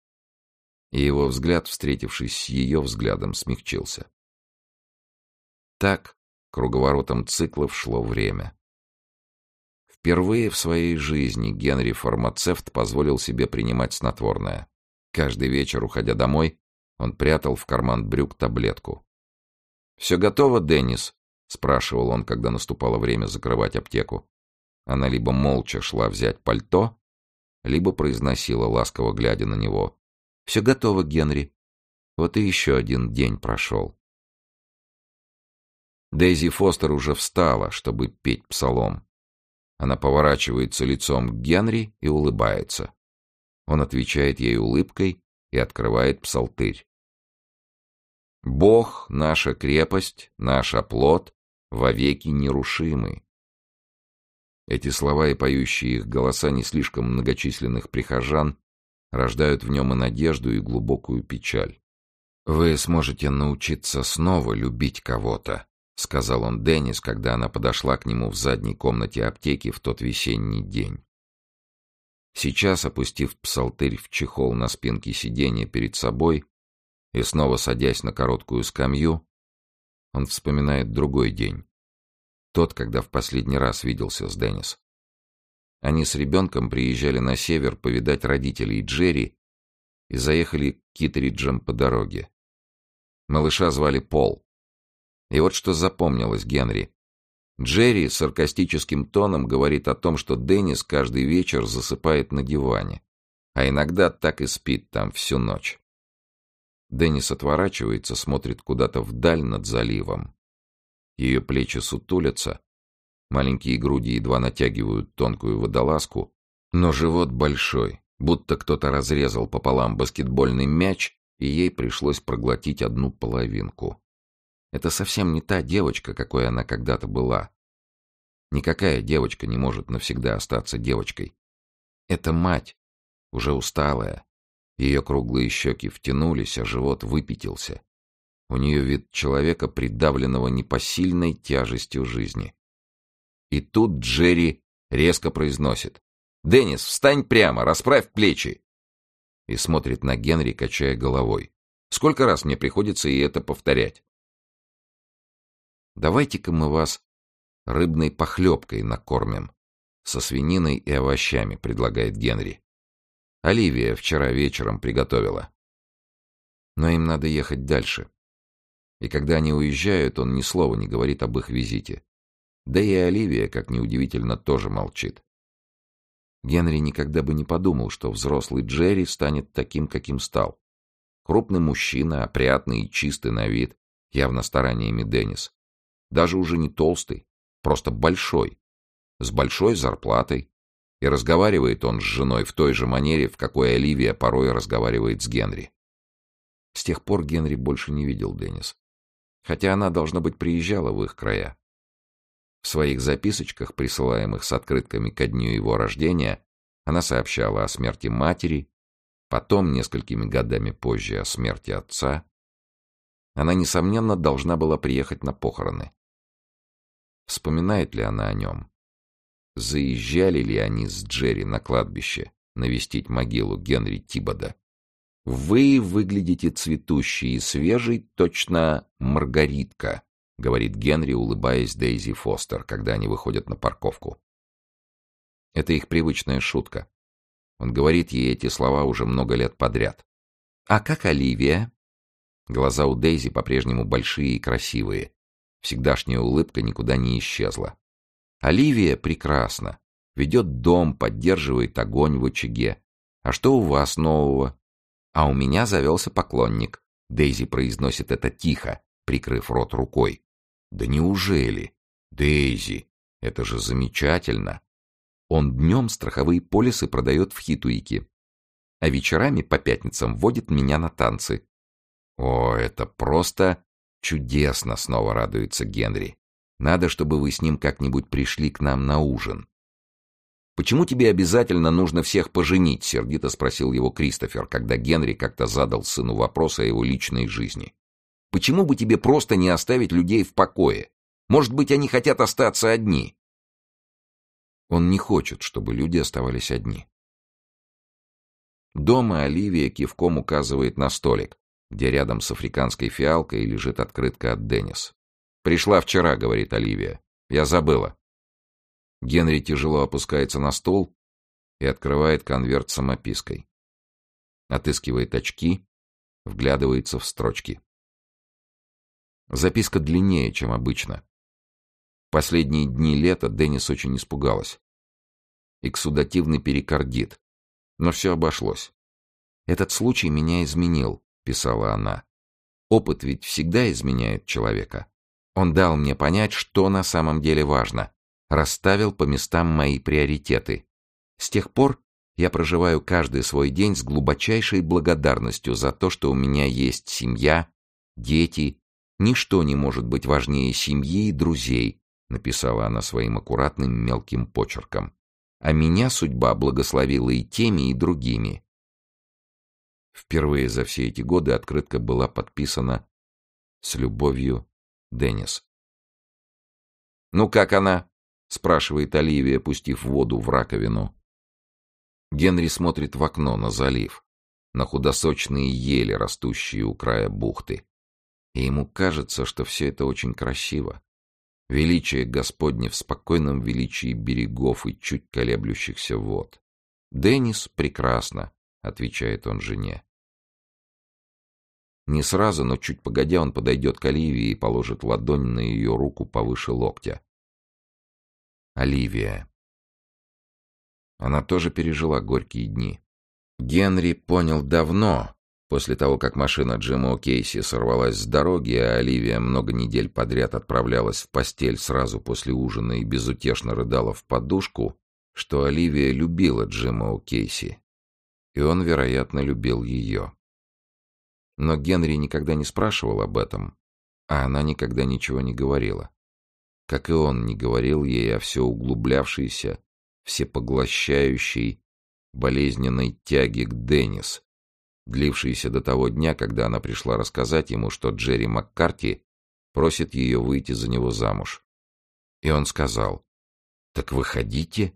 И его взгляд, встретившись с ее взглядом, смягчился. Так круговоротом циклов шло время. Впервые в своей жизни Генри-фармацевт позволил себе принимать снотворное. Каждый вечер, уходя домой, он прятал в карман брюк таблетку. «Все готово, Деннис?» — спрашивал он, когда наступало время закрывать аптеку. Она либо молча шла взять пальто, либо произносила, ласково глядя на него: «Все готово, Генри. Вот и еще один день прошел». Дейзи Фостер уже встала, чтобы петь псалом. Она поворачивается лицом к Генри и улыбается. Он отвечает ей улыбкой и открывает псалтырь. «Бог — наша крепость, наш оплот, вовеки нерушимый». Эти слова и поющие их голоса не слишком многочисленных прихожан рождают в нем и надежду, и глубокую печаль. «Вы сможете научиться снова любить кого-то», — сказал он Деннис, когда она подошла к нему в задней комнате аптеки в тот весенний день. Сейчас, опустив псалтырь в чехол на спинке сиденья перед собой и снова садясь на короткую скамью, он вспоминает другой день. Тот, когда в последний раз виделся с Деннис. Они с ребенком приезжали на север повидать родителей Джерри и заехали к Киттериджам по дороге. Малыша звали Пол. И вот что запомнилось Генри. Джерри саркастическим тоном говорит о том, что Деннис каждый вечер засыпает на диване. а иногда так и спит там всю ночь. Деннис отворачивается, смотрит куда-то вдаль над заливом. Ее плечи сутулятся, маленькие груди едва натягивают тонкую водолазку, но живот большой, будто кто-то разрезал пополам баскетбольный мяч, и ей пришлось проглотить одну половинку. Это совсем не та девочка, какой она когда-то была. Никакая девочка не может навсегда остаться девочкой. Это мать, уже усталая. Ее круглые щеки втянулись, а живот выпятился. У нее вид человека, придавленного непосильной тяжестью жизни. И тут Джерри резко произносит: «Деннис, встань прямо, расправь плечи!» И смотрит на Генри, качая головой. «Сколько раз мне приходится и это повторять?» «Давайте-ка мы вас рыбной похлебкой накормим, со свининой и овощами», — предлагает Генри. «Оливия вчера вечером приготовила». Но им надо ехать дальше. И когда они уезжают, он ни слова не говорит об их визите. Да и Оливия, как ни удивительно, тоже молчит. Генри никогда бы не подумал, что взрослый Джерри станет таким, каким стал. Крупный мужчина, опрятный и чистый на вид, явно стараниями Деннис. Даже уже не толстый, просто большой, с большой зарплатой. И разговаривает он с женой в той же манере, в какой Оливия порой разговаривает с Генри. С тех пор Генри больше не видел Деннис. Хотя она, должно быть, приезжала в их края. В своих записочках, присылаемых с открытками ко дню его рождения, она сообщала о смерти матери, потом, несколькими годами позже, о смерти отца. Она, несомненно, должна была приехать на похороны. Вспоминает ли она о нем? Заезжали ли они с Джерри на кладбище навестить могилу Генри Тибода? «Вы выглядите цветущей и свежей, точно маргаритка», — говорит Генри, улыбаясь Дейзи Фостер, когда они выходят на парковку. Это их привычная шутка. Он говорит ей эти слова уже много лет подряд. «А как Оливия?» Глаза у Дейзи по-прежнему большие и красивые. Всегдашняя улыбка никуда не исчезла. «Оливия прекрасна. Ведет дом, поддерживает огонь в очаге. А что у вас нового?» «А у меня завелся поклонник». Дейзи произносит это тихо, прикрыв рот рукой. «Да неужели? Дейзи, это же замечательно!» Он днем страховые полисы продает в Хитуике, а вечерами по пятницам водит меня на танцы. «О, это просто чудесно!» — снова радуется Генри. «Надо, чтобы вы с ним как-нибудь пришли к нам на ужин». «Почему тебе обязательно нужно всех поженить?» — сердито спросил его Кристофер, когда Генри как-то задал сыну вопрос о его личной жизни. «Почему бы тебе просто не оставить людей в покое? Может быть, они хотят остаться одни?» Он не хочет, чтобы люди оставались одни. Дома Оливия кивком указывает на столик, где рядом с африканской фиалкой лежит открытка от Деннис. «Пришла вчера», — говорит Оливия. «Я забыла». Генри тяжело опускается на стол и открывает конверт с самопиской. Отыскивает очки, вглядывается в строчки. Записка длиннее, чем обычно. Последние дни лета Деннис очень испугалась. Эксудативный перикардит. Но все обошлось. «Этот случай меня изменил», — писала она. «Опыт ведь всегда изменяет человека. Он дал мне понять, что на самом деле важно. Расставил по местам мои приоритеты. С тех пор я проживаю каждый свой день с глубочайшей благодарностью за то, что у меня есть семья, дети. Ничто не может быть важнее семьи и друзей», — написала она своим аккуратным мелким почерком. «А меня судьба благословила и теми, и другими». Впервые за все эти годы открытка была подписана «С любовью, Деннис». «Ну как она?» — спрашивает Оливия, пустив воду в раковину. Генри смотрит в окно на залив, на худосочные ели, растущие у края бухты. И ему кажется, что все это очень красиво. Величие Господне в спокойном величии берегов и чуть колеблющихся вод. «Деннис прекрасно», — отвечает он жене. Не сразу, но чуть погодя он подойдет к Оливии и положит ладонь на ее руку повыше локтя. Оливия. Она тоже пережила горькие дни. Генри понял давно, после того, как машина Джима О'Кейси сорвалась с дороги, а Оливия много недель подряд отправлялась в постель сразу после ужина и безутешно рыдала в подушку, что Оливия любила Джима О'Кейси, и он, вероятно, любил ее. Но Генри никогда не спрашивал об этом, а она никогда ничего не говорила. Как и он не говорил ей о все углублявшейся, всепоглощающей, болезненной тяге к Деннис, длившейся до того дня, когда она пришла рассказать ему, что Джерри Маккарти просит ее выйти за него замуж. И он сказал: «Так выходите».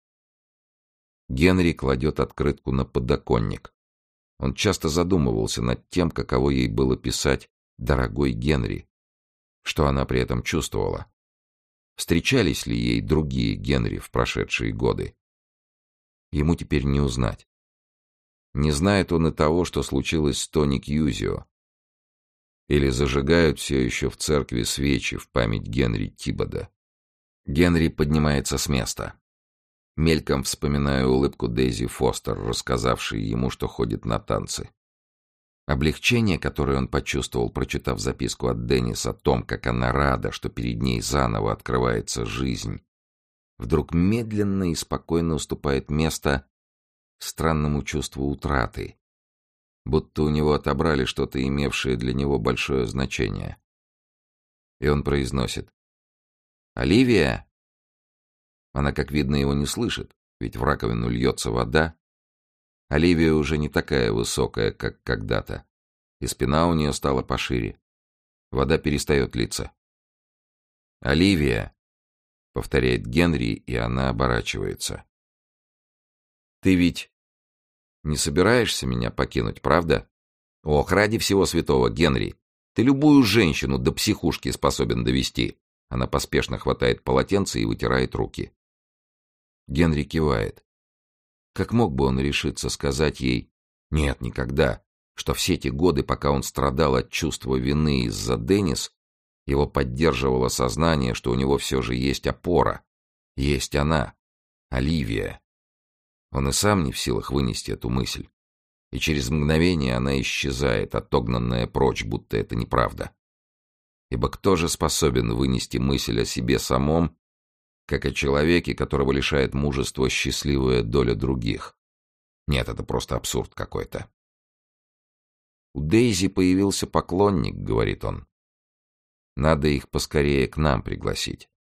Генри кладет открытку на подоконник. Он часто задумывался над тем, каково ей было писать «Дорогой Генри», что она при этом чувствовала. Встречались ли ей другие Генри в прошедшие годы? Ему теперь не узнать. Не знает он и того, что случилось с Тони Кьюзио. Или зажигают все еще в церкви свечи в память Генри Тибода. Генри поднимается с места. Мельком вспоминаю улыбку Дейзи Фостер, рассказавшей ему, что ходит на танцы. Облегчение, которое он почувствовал, прочитав записку от Деннис о том, как она рада, что перед ней заново открывается жизнь, вдруг медленно и спокойно уступает место странному чувству утраты, будто у него отобрали что-то, имевшее для него большое значение. И он произносит: «Оливия!» Она, как видно, его не слышит, ведь в раковину льется вода. Оливия уже не такая высокая, как когда-то, и спина у нее стала пошире. Вода перестает литься. «Оливия!» — повторяет Генри, и она оборачивается. «Ты ведь не собираешься меня покинуть, правда? Ох, ради всего святого, Генри! Ты любую женщину до психушки способен довести!» Она поспешно хватает полотенце и вытирает руки. Генри кивает. Как мог бы он решиться сказать ей: нет, никогда, что все те годы, пока он страдал от чувства вины из-за Деннис, его поддерживало сознание, что у него все же есть опора, есть она, Оливия. Он и сам не в силах вынести эту мысль, и через мгновение она исчезает, отогнанная прочь, будто это неправда. Ибо кто же способен вынести мысль о себе самом, как о человеке, которого лишает мужества счастливая доля других? Нет, это просто абсурд какой-то. «У Дейзи появился поклонник», — говорит он. «Надо их поскорее к нам пригласить».